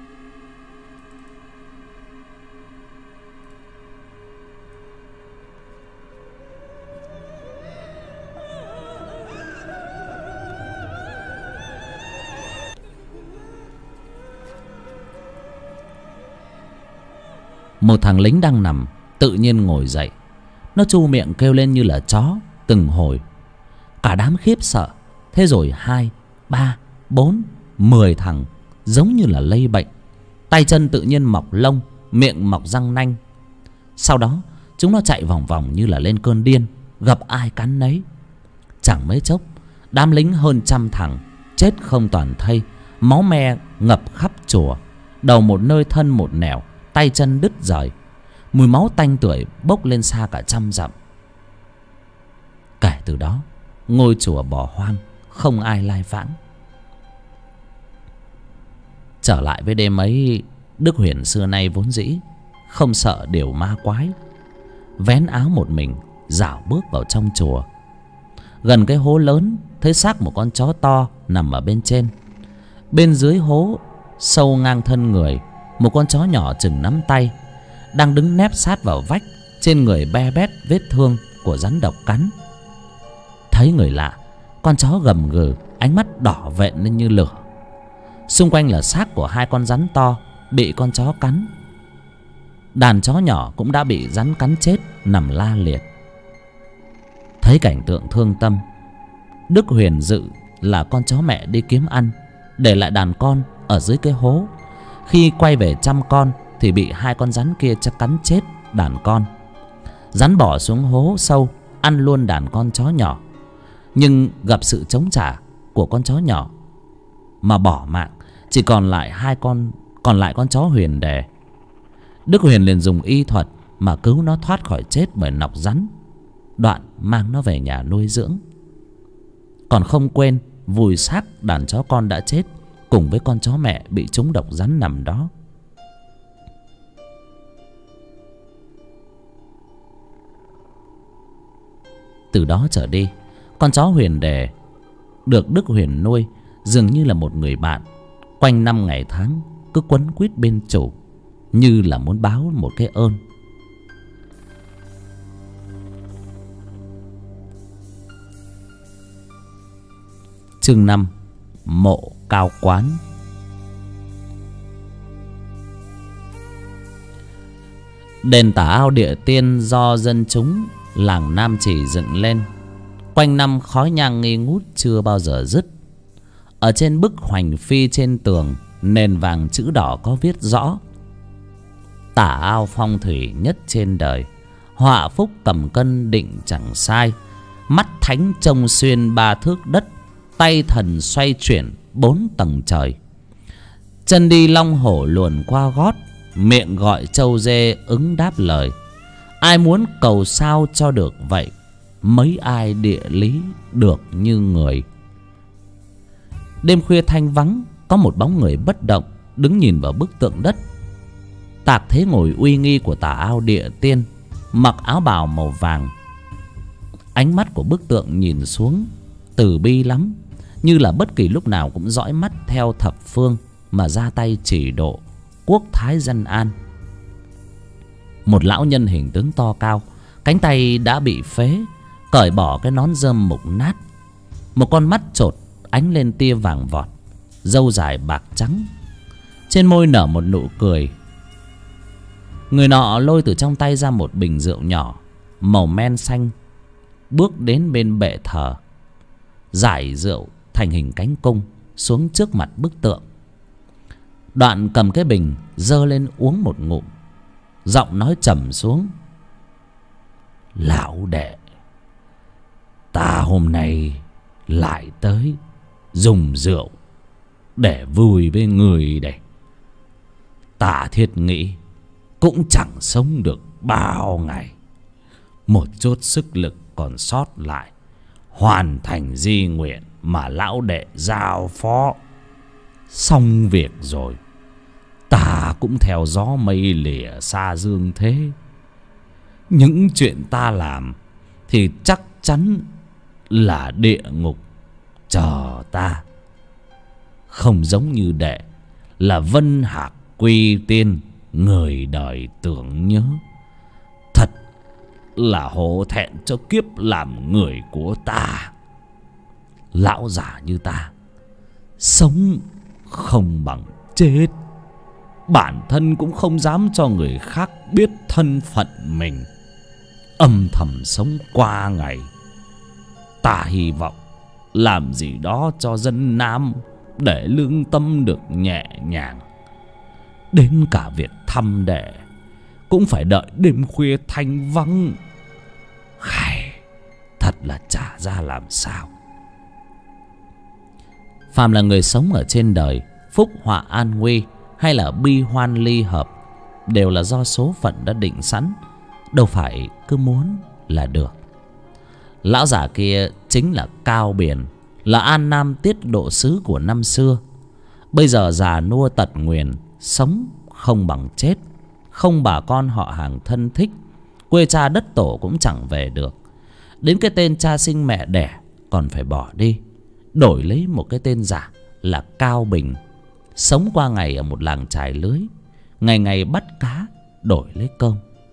Một thằng lính đang nằm tự nhiên ngồi dậy. Nó chu miệng kêu lên như là chó từng hồi. Cả đám khiếp sợ. Thế rồi 2, 3, 4, 10 thằng giống như là lây bệnh. Tay chân tự nhiên mọc lông, miệng mọc răng nanh. Sau đó chúng nó chạy vòng vòng như là lên cơn điên, gặp ai cắn nấy. Chẳng mấy chốc, đám lính hơn 100 thằng chết không toàn thây, máu me ngập khắp chùa, đầu một nơi thân một nẻo, tay chân đứt rời. Mùi máu tanh tưởi bốc lên xa cả 100 dặm. Kể từ đó, ngôi chùa bỏ hoang, không ai lai vãng. Trở lại với đêm ấy, Đức Huyền xưa nay vốn dĩ không sợ điều ma quái, vén áo một mình dạo bước vào trong chùa. Gần cái hố lớn, thấy xác một con chó to nằm ở bên trên. Bên dưới hố, sâu ngang thân người, một con chó nhỏ chừng nắm tay đang đứng nép sát vào vách, trên người be bét vết thương của rắn độc cắn. Thấy người lạ, con chó gầm gừ, ánh mắt đỏ vện lên như lửa. Xung quanh là xác của 2 con rắn to bị con chó cắn. Đàn chó nhỏ cũng đã bị rắn cắn chết, nằm la liệt. Thấy cảnh tượng thương tâm, Đức Huyền dự là con chó mẹ đi kiếm ăn, để lại đàn con ở dưới cái hố. Khi quay về chăm con thì bị 2 con rắn kia cắn chết đàn con. Rắn bỏ xuống hố sâu, ăn luôn đàn con chó nhỏ. Nhưng gặp sự chống trả của con chó nhỏ mà bỏ mạng, chỉ còn lại con chó Huyền Đề. Đức Huyền liền dùng y thuật mà cứu nó thoát khỏi chết bởi nọc rắn, đoạn mang nó về nhà nuôi dưỡng. Còn không quên vùi xác đàn chó con đã chết cùng với con chó mẹ bị trúng độc rắn nằm đó. Từ đó trở đi, con chó Huyền Đề được Đức Huyền nuôi dường như là một người bạn, quanh năm ngày tháng cứ quấn quýt bên chủ, như là muốn báo một cái ơn. Chương 5: Mộ Cao Quán. Đền Tả Ao Địa Tiên do dân chúng làng Nam Trì dựng lên, quanh năm khói nhang nghi ngút chưa bao giờ dứt. Ở trên bức hoành phi trên tường, nền vàng chữ đỏ có viết rõ: Tả ao phong thủy nhất trên đời, họa phúc cầm cân định chẳng sai. Mắt thánh trông xuyên 3 thước đất, tay thần xoay chuyển 4 tầng trời. Chân đi long hổ luồn qua gót, miệng gọi trâu dê ứng đáp lời. Ai muốn cầu sao cho được vậy, mấy ai địa lý được như người. Đêm khuya thanh vắng, có một bóng người bất động đứng nhìn vào bức tượng đất. Tạc thế ngồi uy nghi của Tả Ao Địa Tiên, mặc áo bào màu vàng. Ánh mắt của bức tượng nhìn xuống từ bi lắm, như là bất kỳ lúc nào cũng dõi mắt theo thập phương mà ra tay chỉ độ quốc thái dân an. Một lão nhân hình tướng to cao, cánh tay đã bị phế, cởi bỏ cái nón rơm mục nát. Một con mắt chột ánh lên tia vàng vọt, râu dài bạc trắng, trên môi nở một nụ cười. Người nọ lôi từ trong tay ra một bình rượu nhỏ màu men xanh, bước đến bên bệ thờ, rải rượu thành hình cánh cung xuống trước mặt bức tượng. Đoạn cầm cái bình giơ lên uống một ngụm, giọng nói trầm xuống: Lão đệ, ta hôm nay lại tới dùng rượu để vui với người đây. Ta thiết nghĩ cũng chẳng sống được bao ngày, một chút sức lực còn sót lại, hoàn thành di nguyện mà lão đệ giao phó. Xong việc rồi, ta cũng theo gió mây lìa xa dương thế. Những chuyện ta làm thì chắc chắn là địa ngục chờ ta. Không giống như đệ là vân hạc quy tiên, người đời tưởng nhớ. Thật là hổ thẹn cho kiếp làm người của ta. Lão già như ta, sống không bằng chết. Bản thân cũng không dám cho người khác biết thân phận mình, âm thầm sống qua ngày. Ta hy vọng làm gì đó cho dân Nam để lương tâm được nhẹ nhàng. Đến cả việc thăm đệ cũng phải đợi đêm khuya thanh vắng. Khải, thật là chả ra làm sao. Phàm là người sống ở trên đời, phúc họa an nguy hay là bi hoan ly hợp đều là do số phận đã định sẵn, đâu phải cứ muốn là được. Lão giả kia chính là Cao Biển, là An Nam tiết độ sứ của năm xưa. Bây giờ già nua tật nguyền, sống không bằng chết, không bà con họ hàng thân thích, quê cha đất tổ cũng chẳng về được. Đến cái tên cha sinh mẹ đẻ còn phải bỏ đi, đổi lấy một cái tên giả là Cao Bình, sống qua ngày ở một làng chài lưới, ngày ngày bắt cá đổi lấy cơm.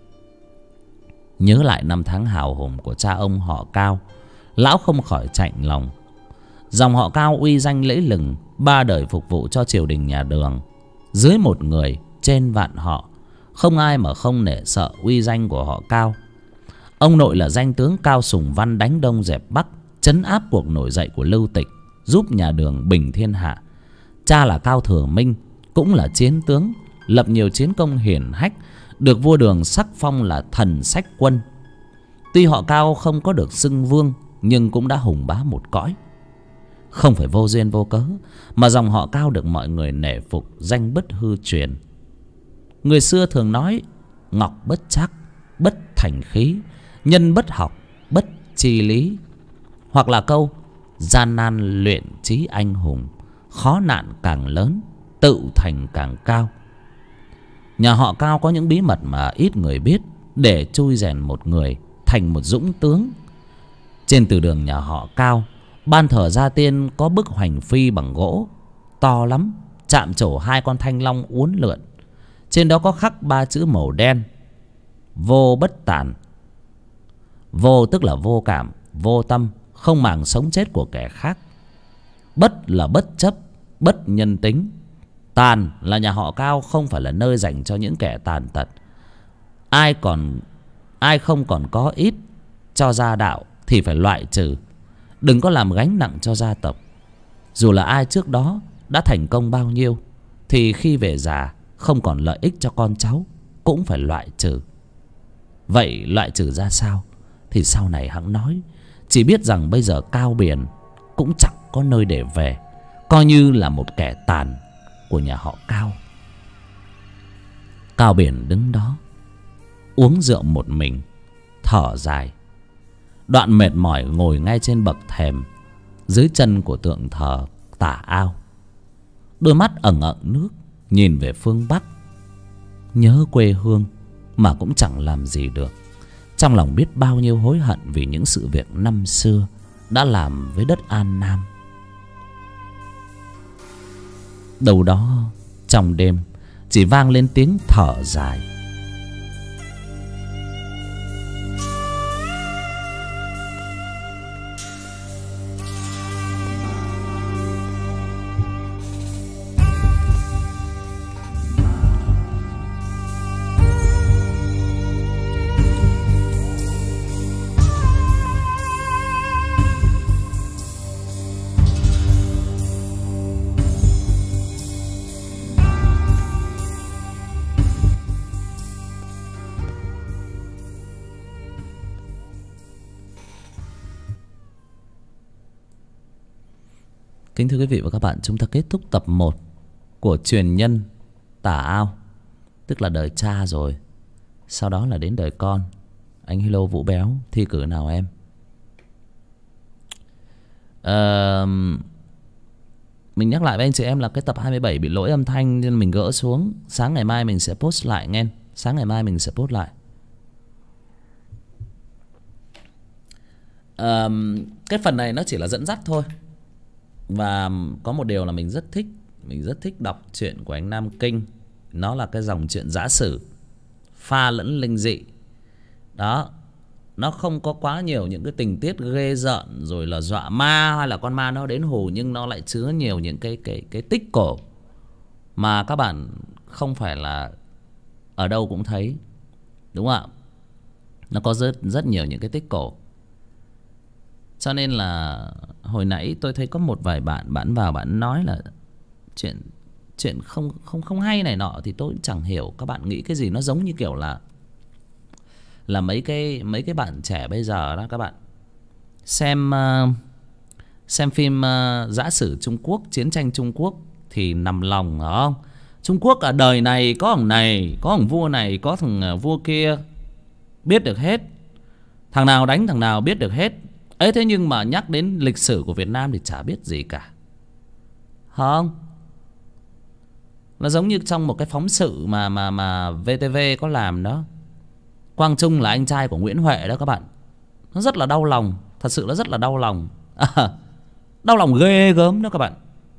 Nhớ lại năm tháng hào hùng của cha ông họ Cao, lão không khỏi chạnh lòng. Dòng họ Cao uy danh lẫy lừng, 3 đời phục vụ cho triều đình nhà Đường. Dưới một người, trên vạn họ, không ai mà không nể sợ uy danh của họ Cao. Ông nội là danh tướng Cao Sùng Văn đánh Đông dẹp Bắc, trấn áp cuộc nổi dậy của Lưu Tịch, giúp nhà Đường bình thiên hạ. Cha là Cao Thừa Minh, cũng là chiến tướng, lập nhiều chiến công hiển hách, được vua Đường sắc phong là thần sách quân. Tuy họ Cao không có được xưng vương, nhưng cũng đã hùng bá một cõi. Không phải vô duyên vô cớ mà dòng họ Cao được mọi người nể phục, danh bất hư truyền. Người xưa thường nói ngọc bất trắc, bất thành khí, nhân bất học, bất chi lý. Hoặc là câu gian nan luyện trí anh hùng, khó nạn càng lớn, tự thành càng cao. Nhà họ Cao có những bí mật mà ít người biết, để chui rèn một người thành một dũng tướng. Trên từ đường nhà họ Cao, ban thờ gia tiên có bức hoành phi bằng gỗ to lắm, chạm trổ 2 con thanh long uốn lượn. Trên đó có khắc 3 chữ màu đen: vô bất tàn. Vô tức là vô cảm, vô tâm, không màng sống chết của kẻ khác. Bất là bất chấp, bất nhân tính. Tàn là nhà họ Cao không phải là nơi dành cho những kẻ tàn tật. Ai còn ai không còn có ít cho gia đạo thì phải loại trừ. Đừng có làm gánh nặng cho gia tộc. Dù là ai trước đó đã thành công bao nhiêu thì khi về già không còn lợi ích cho con cháu cũng phải loại trừ. Vậy loại trừ ra sao thì sau này hẵng nói. Chỉ biết rằng bây giờ Cao Biển cũng chẳng có nơi để về, coi như là một kẻ tàn của nhà họ Cao. Cao Biển đứng đó uống rượu một mình, thở dài. Đoạn mệt mỏi ngồi ngay trên bậc thềm dưới chân của tượng thờ Tả Ao. Đôi mắt ẩn ẩn nước nhìn về phương Bắc. Nhớ quê hương mà cũng chẳng làm gì được. Trong lòng biết bao nhiêu hối hận vì những sự việc năm xưa đã làm với đất An Nam. Đâu đó trong đêm chỉ vang lên tiếng thở dài. Kính thưa quý vị và các bạn, chúng ta kết thúc tập 1 của truyền nhân Tả Ao, tức là đời cha rồi. Sau đó là đến đời con. Anh Hello Vũ Béo, thi cử nào em? Mình nhắc lại với anh chị em là cái tập 27 bị lỗi âm thanh nên mình gỡ xuống. Sáng ngày mai mình sẽ post lại nghe. Sáng ngày mai mình sẽ post lại. Cái phần này nó chỉ là dẫn dắt thôi. Và có một điều là mình rất thích. Mình rất thích đọc truyện của anh Nam Kinh. Nó là cái dòng truyện giã sử pha lẫn linh dị. Đó. Nó không có quá nhiều những cái tình tiết ghê rợn rồi là dọa ma hay là con ma nó đến hù, nhưng nó lại chứa nhiều những cái tích cổ mà các bạn không phải là ở đâu cũng thấy. Đúng không ạ? Nó có rất nhiều những cái tích cổ. Cho nên là hồi nãy tôi thấy có một vài bạn vào bạn nói là chuyện không hay này nọ, thì tôi cũng chẳng hiểu các bạn nghĩ cái gì. Nó giống như kiểu là mấy cái bạn trẻ bây giờ đó, các bạn xem phim giã sử Trung Quốc, chiến tranh Trung Quốc thì nằm lòng, phải không? Trung Quốc ở đời này có thằng vua này, có thằng vua kia, biết được hết. Thằng nào đánh thằng nào biết được hết. Ấy thế nhưng mà nhắc đến lịch sử của Việt Nam thì chả biết gì cả. Không? Nó giống như trong một cái phóng sự mà VTV có làm đó. Quang Trung là anh trai của Nguyễn Huệ đó các bạn. Nó rất là đau lòng. Thật sự nó rất là đau lòng. Đau lòng ghê gớm đó các bạn.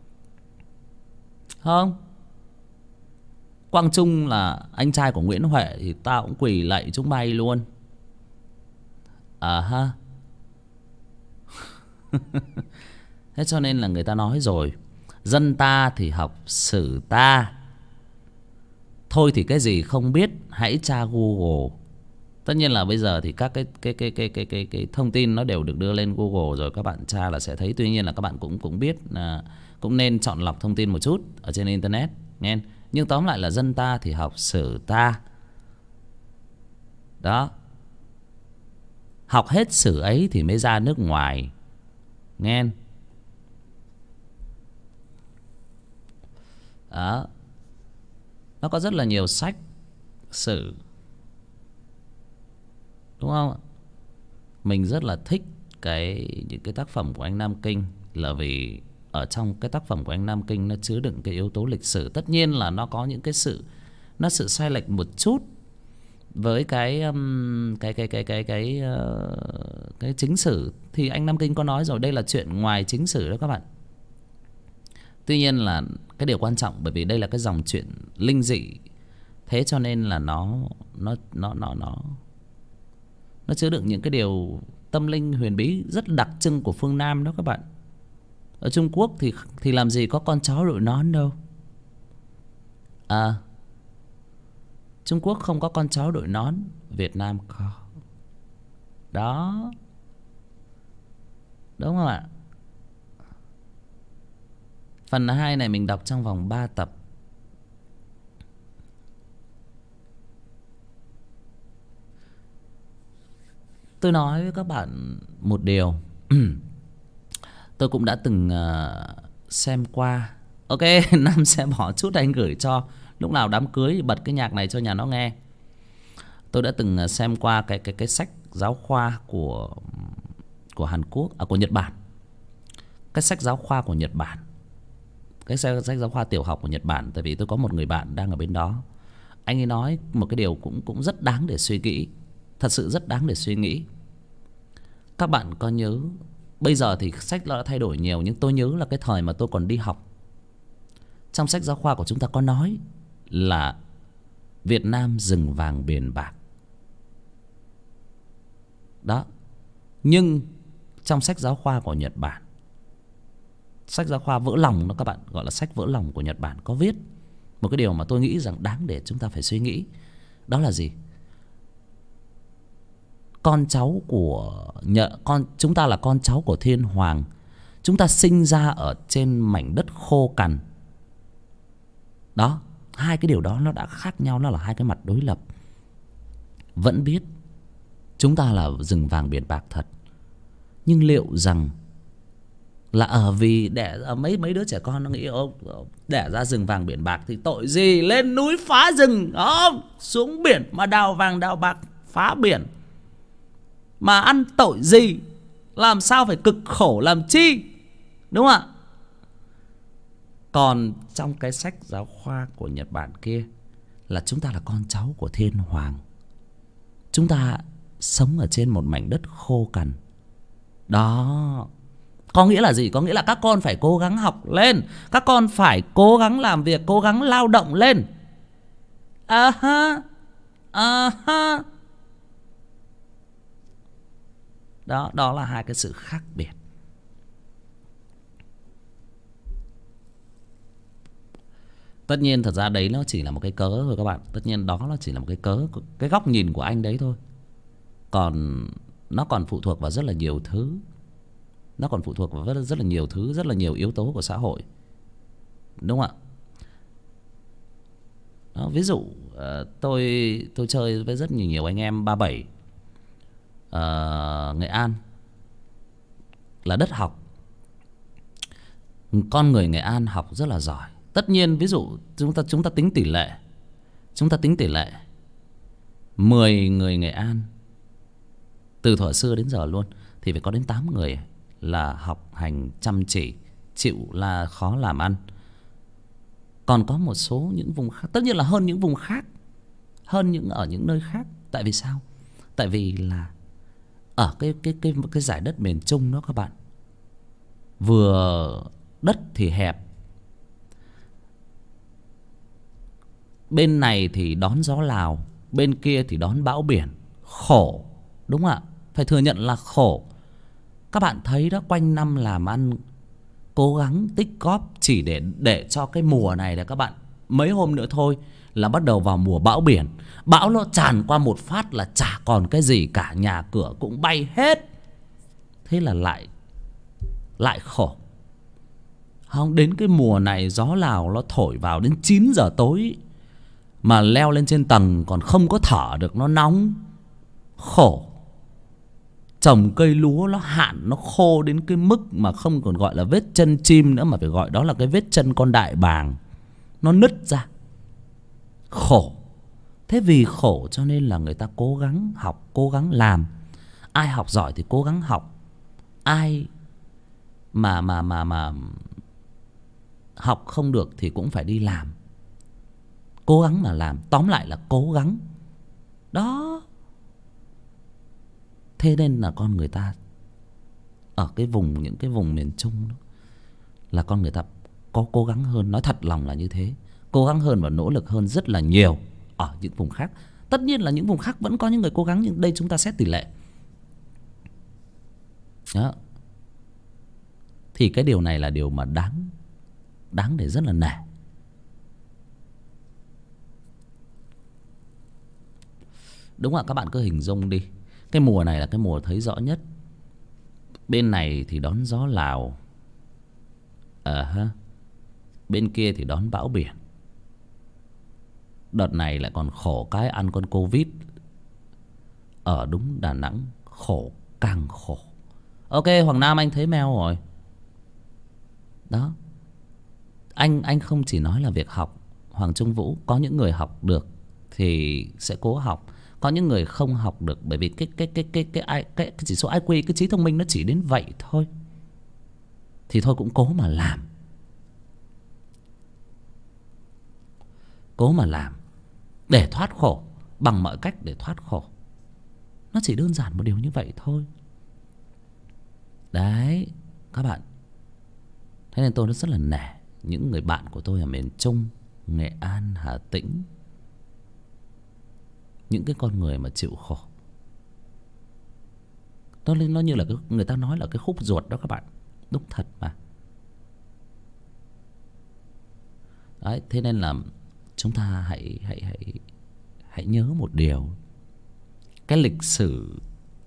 Không? Quang Trung là anh trai của Nguyễn Huệ thì tao cũng quỳ lạy chúng bay luôn. Ha. Thế cho nên là người ta nói rồi, dân ta thì học sử ta. Thôi thì cái gì không biết hãy tra Google. Tất nhiên là bây giờ thì các cái thông tin nó đều được đưa lên Google rồi, các bạn tra là sẽ thấy. Tuy nhiên là các bạn cũng biết là cũng nên chọn lọc thông tin một chút ở trên internet nghe. Nhưng tóm lại là dân ta thì học sử ta. Đó. Học hết sử ấy thì mới ra nước ngoài. Nghe. Đó. Nó có rất là nhiều sách sử, đúng không? Mình rất là thích những cái tác phẩm của anh Nam Kinh, là vì ở trong cái tác phẩm của anh Nam Kinh nó chứa đựng cái yếu tố lịch sử. Tất nhiên là nó có những cái sự sai lệch một chút với cái chính sử. Thì anh Nam Kinh có nói rồi, đây là chuyện ngoài chính sử đó các bạn. Tuy nhiên là cái điều quan trọng, bởi vì đây là cái dòng chuyện linh dị, thế cho nên là nó chứa đựng những cái điều tâm linh huyền bí rất đặc trưng của phương Nam đó các bạn. Ở Trung Quốc thì làm gì có con chó đội nón đâu. Trung Quốc không có con cháu đội nón, Việt Nam có. Đó, đúng không ạ? Phần 2 này mình đọc trong vòng 3 tập. Tôi nói với các bạn một điều. Tôi cũng đã từng xem qua. Ok, Nam sẽ bỏ chút anh gửi cho. Lúc nào đám cưới thì bật cái nhạc này cho nhà nó nghe. Tôi đã từng xem qua cái sách giáo khoa của Hàn Quốc, của Nhật Bản. Cái sách giáo khoa của Nhật Bản. Cái sách giáo khoa tiểu học của Nhật Bản. Tại vì tôi có một người bạn đang ở bên đó. Anh ấy nói một cái điều cũng rất đáng để suy nghĩ. Thật sự rất đáng để suy nghĩ. Các bạn có nhớ, bây giờ thì sách đã thay đổi nhiều, nhưng tôi nhớ là cái thời mà tôi còn đi học, trong sách giáo khoa của chúng ta có nói là Việt Nam rừng vàng biển bạc. Đó. Nhưng trong sách giáo khoa của Nhật Bản, sách giáo khoa vỡ lòng đó các bạn, gọi là sách vỡ lòng của Nhật Bản, có viết một cái điều mà tôi nghĩ rằng đáng để chúng ta phải suy nghĩ. Đó là gì? Con cháu của chúng ta là con cháu của thiên hoàng. Chúng ta sinh ra ở trên mảnh đất khô cằn. Đó, hai cái điều đó nó đã khác nhau, nó là hai cái mặt đối lập. Vẫn biết chúng ta là rừng vàng biển bạc thật, nhưng liệu rằng là vì đẻ mấy đứa trẻ con nó nghĩ đẻ ra rừng vàng biển bạc thì tội gì lên núi phá rừng, không xuống biển mà đào vàng đào bạc phá biển mà ăn tội gì, làm sao phải cực khổ làm chi, đúng không ạ? Còn trong cái sách giáo khoa của Nhật Bản kia là chúng ta là con cháu của thiên hoàng. Chúng ta sống ở trên một mảnh đất khô cằn. Đó, có nghĩa là gì? Có nghĩa là các con phải cố gắng học lên, các con phải cố gắng làm việc, cố gắng lao động lên. Đó là hai cái sự khác biệt. Tất nhiên thật ra đấy nó chỉ là một cái cớ thôi các bạn. Tất nhiên đó nó chỉ là một cái cớ, cái góc nhìn của anh đấy thôi. Còn nó còn phụ thuộc vào rất là nhiều thứ. Nó còn phụ thuộc vào rất là nhiều thứ, rất là nhiều yếu tố của xã hội, đúng không ạ? Đó, ví dụ tôi chơi với rất nhiều anh em 37. Nghệ An là đất học. Con người Nghệ An học rất là giỏi. Tất nhiên ví dụ chúng ta tính tỷ lệ. Chúng ta tính tỷ lệ 10 người Nghệ An từ thuở xưa đến giờ luôn thì phải có đến 8 người là học hành chăm chỉ, chịu là khó làm ăn. Còn có một số những vùng khác, tất nhiên là hơn những vùng khác, hơn những ở những nơi khác. Tại vì sao? Tại vì là ở cái giải đất miền Trung đó các bạn, vừa đất thì hẹp, bên này thì đón gió Lào, bên kia thì đón bão biển, khổ, đúng không ạ? Phải thừa nhận là khổ. Các bạn thấy đó, quanh năm làm ăn, cố gắng tích góp chỉ để cho cái mùa này là các bạn, mấy hôm nữa thôi là bắt đầu vào mùa bão biển. Bão nó tràn qua một phát là chả còn cái gì cả, nhà cửa cũng bay hết. Thế là lại khổ. Không, đến cái mùa này gió Lào nó thổi vào đến 9 giờ tối mà leo lên trên tầng còn không có thở được, nó nóng, khổ. Trồng cây lúa nó hạn, nó khô đến cái mức mà không còn gọi là vết chân chim nữa, mà phải gọi đó là cái vết chân con đại bàng, nó nứt ra, khổ. Thế vì khổ cho nên là người ta cố gắng học, cố gắng làm. Ai học giỏi thì cố gắng học, ai mà học không được thì cũng phải đi làm, cố gắng mà làm. Tóm lại là cố gắng. Đó. Thế nên là con người ta ở những cái vùng miền Trung đó, là con người ta có cố gắng hơn. Nói thật lòng là như thế. Cố gắng hơn và nỗ lực hơn rất là nhiều ở những vùng khác. Tất nhiên là những vùng khác vẫn có những người cố gắng, nhưng đây chúng ta xét tỷ lệ. Đó. Thì cái điều này là điều mà đáng để rất là nể. Đúng ạ, các bạn cứ hình dung đi. Cái mùa này là cái mùa thấy rõ nhất. Bên này thì đón gió Lào, bên kia thì đón bão biển. Đợt này lại còn khổ cái ăn con Covid. Ở đúng Đà Nẵng khổ càng khổ. Ok, Hoàng Nam anh thấy mail rồi. Đó. Anh không chỉ nói là việc học, Hoàng Trung Vũ. Có những người học được thì sẽ cố học. Có những người không học được bởi vì cái chỉ số IQ, cái trí thông minh nó chỉ đến vậy thôi. Thì thôi cũng cố mà làm. Cố mà làm để thoát khổ, bằng mọi cách để thoát khổ. Nó chỉ đơn giản một điều như vậy thôi. Đấy các bạn. Thế nên tôi rất là nể những người bạn của tôi ở miền Trung, Nghệ An, Hà Tĩnh. Những cái con người mà chịu khổ. Nó như là người ta nói là cái khúc ruột đó các bạn. Đúng thật mà. Đấy, thế nên là chúng ta hãy nhớ một điều. Cái lịch sử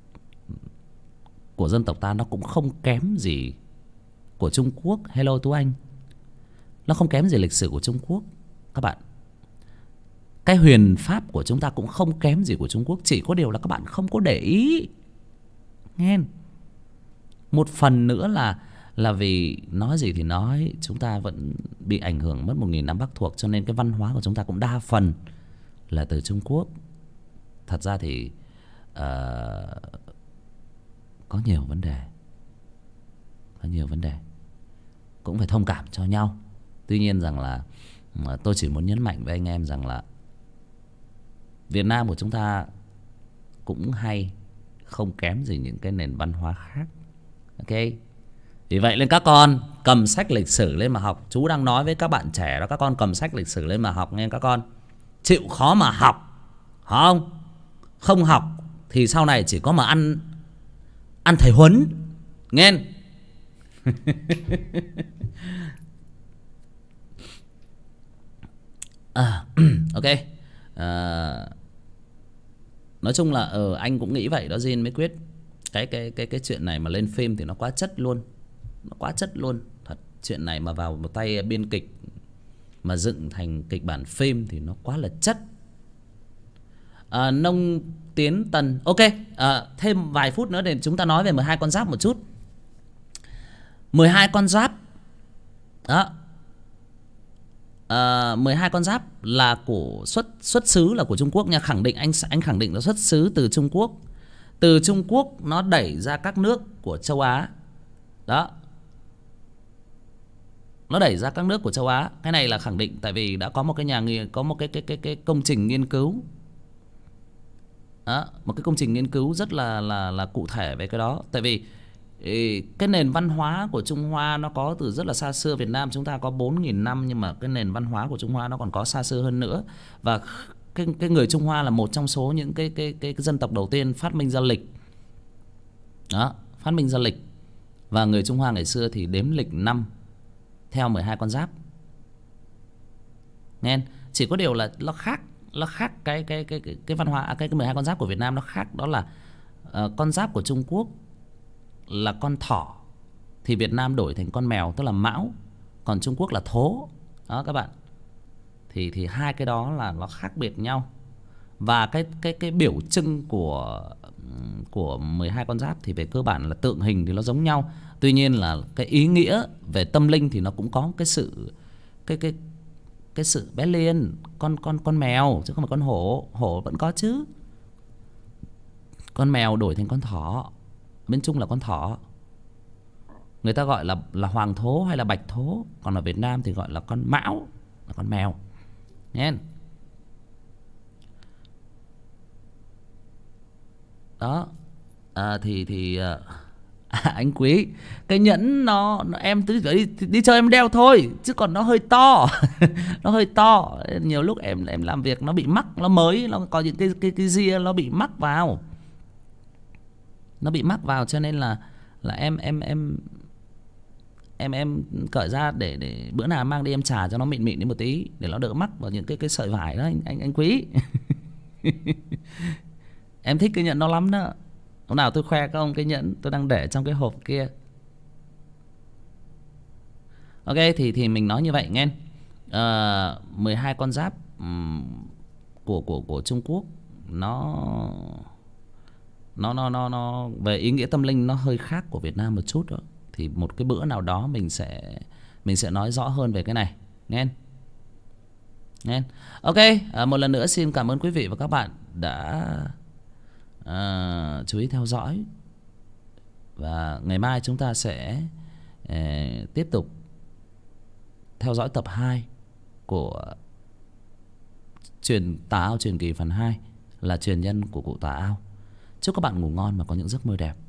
của dân tộc ta nó cũng không kém gì của Trung Quốc. Hello Tú Anh. Nó không kém gì lịch sử của Trung Quốc các bạn. Cái huyền pháp của chúng ta cũng không kém gì của Trung Quốc. Chỉ có điều là các bạn không có để ý. Nghe. Một phần nữa là vì nói gì thì nói, chúng ta vẫn bị ảnh hưởng mất 1000 năm Bắc thuộc. Cho nên cái văn hóa của chúng ta cũng đa phần là từ Trung Quốc. Thật ra thì có nhiều vấn đề. Có nhiều vấn đề cũng phải thông cảm cho nhau. Tuy nhiên rằng là tôi chỉ muốn nhấn mạnh với anh em rằng là Việt Nam của chúng ta cũng hay, không kém gì những cái nền văn hóa khác. Ok. Vì vậy nên các con cầm sách lịch sử lên mà học. Chú đang nói với các bạn trẻ đó, các con cầm sách lịch sử lên mà học nghe các con. Chịu khó mà học. Không? Không học thì sau này chỉ có mà ăn thầy huấn. Nghe. Ok. Nói chung là anh cũng nghĩ vậy đó Jin mới Quyết. Cái chuyện này mà lên phim thì nó quá chất luôn. Nó quá chất luôn. Thật, chuyện này mà vào một tay biên kịch mà dựng thành kịch bản phim thì nó quá là chất. Nông Tiến Tần. Ok, thêm vài phút nữa để chúng ta nói về 12 con giáp một chút. 12 con giáp. Đó. 12 con giáp là của xuất xứ là của Trung Quốc nha. Khẳng định anh khẳng định là xuất xứ từ Trung Quốc. Từ Trung Quốc nó đẩy ra các nước của châu Á. Đó. Nó đẩy ra các nước của châu Á. Cái này là khẳng định tại vì đã có một cái có một cái công trình nghiên cứu. Đó, một cái công trình nghiên cứu rất là cụ thể về cái đó. Tại vì cái nền văn hóa của Trung Hoa nó có từ rất là xa xưa. Việt Nam chúng ta có 4000 năm nhưng mà cái nền văn hóa của Trung Hoa nó còn có xa xưa hơn nữa. Và cái người Trung Hoa là một trong số những cái dân tộc đầu tiên phát minh ra lịch. Đó, phát minh ra lịch. Và người Trung Hoa ngày xưa thì đếm lịch năm theo 12 con giáp. Nghe, chỉ có điều là nó khác cái văn hóa cái 12 con giáp của Việt Nam nó khác, đó là con giáp của Trung Quốc là con thỏ thì Việt Nam đổi thành con mèo tức là mão, còn Trung Quốc là thố. Đó các bạn. Thì hai cái đó là nó khác biệt nhau. Và cái biểu trưng của 12 con giáp thì về cơ bản là tượng hình thì nó giống nhau. Tuy nhiên là cái ý nghĩa về tâm linh thì nó cũng có cái sự cái sự bé liên, con mèo chứ không phải con hổ. Hổ vẫn có chứ. Con mèo đổi thành con thỏ. Bên Trung là con thỏ. Người ta gọi là hoàng thố hay là bạch thố. Còn ở Việt Nam thì gọi là con mão, là con mèo. Nghe. Đó. Anh Quý, cái nhẫn nó em đi chơi em đeo thôi chứ còn nó hơi to. Nó hơi to. Nhiều lúc em làm việc nó bị mắc, nó mới nó có những cái ria nó bị mắc vào. Nó bị mắc vào cho nên là em cởi ra để bữa nào mang đi em chà cho nó mịn đi một tí để nó đỡ mắc vào những cái sợi vải đó anh Quý. Em thích cái nhẫn nó lắm đó. Hôm nào tôi khoe các ông cái nhẫn tôi đang để trong cái hộp kia. Ok, thì mình nói như vậy nghe. 12 con giáp của Trung Quốc, nó về ý nghĩa tâm linh nó hơi khác của Việt Nam một chút đó. Thì một cái bữa nào đó mình sẽ nói rõ hơn về cái này nghe. Ok, một lần nữa xin cảm ơn quý vị và các bạn đã chú ý theo dõi. Và ngày mai chúng ta sẽ tiếp tục theo dõi tập 2 của Tà Ao Truyền Kỳ phần 2 là truyền nhân của cụ Tà Ao. Chúc các bạn ngủ ngon và có những giấc mơ đẹp.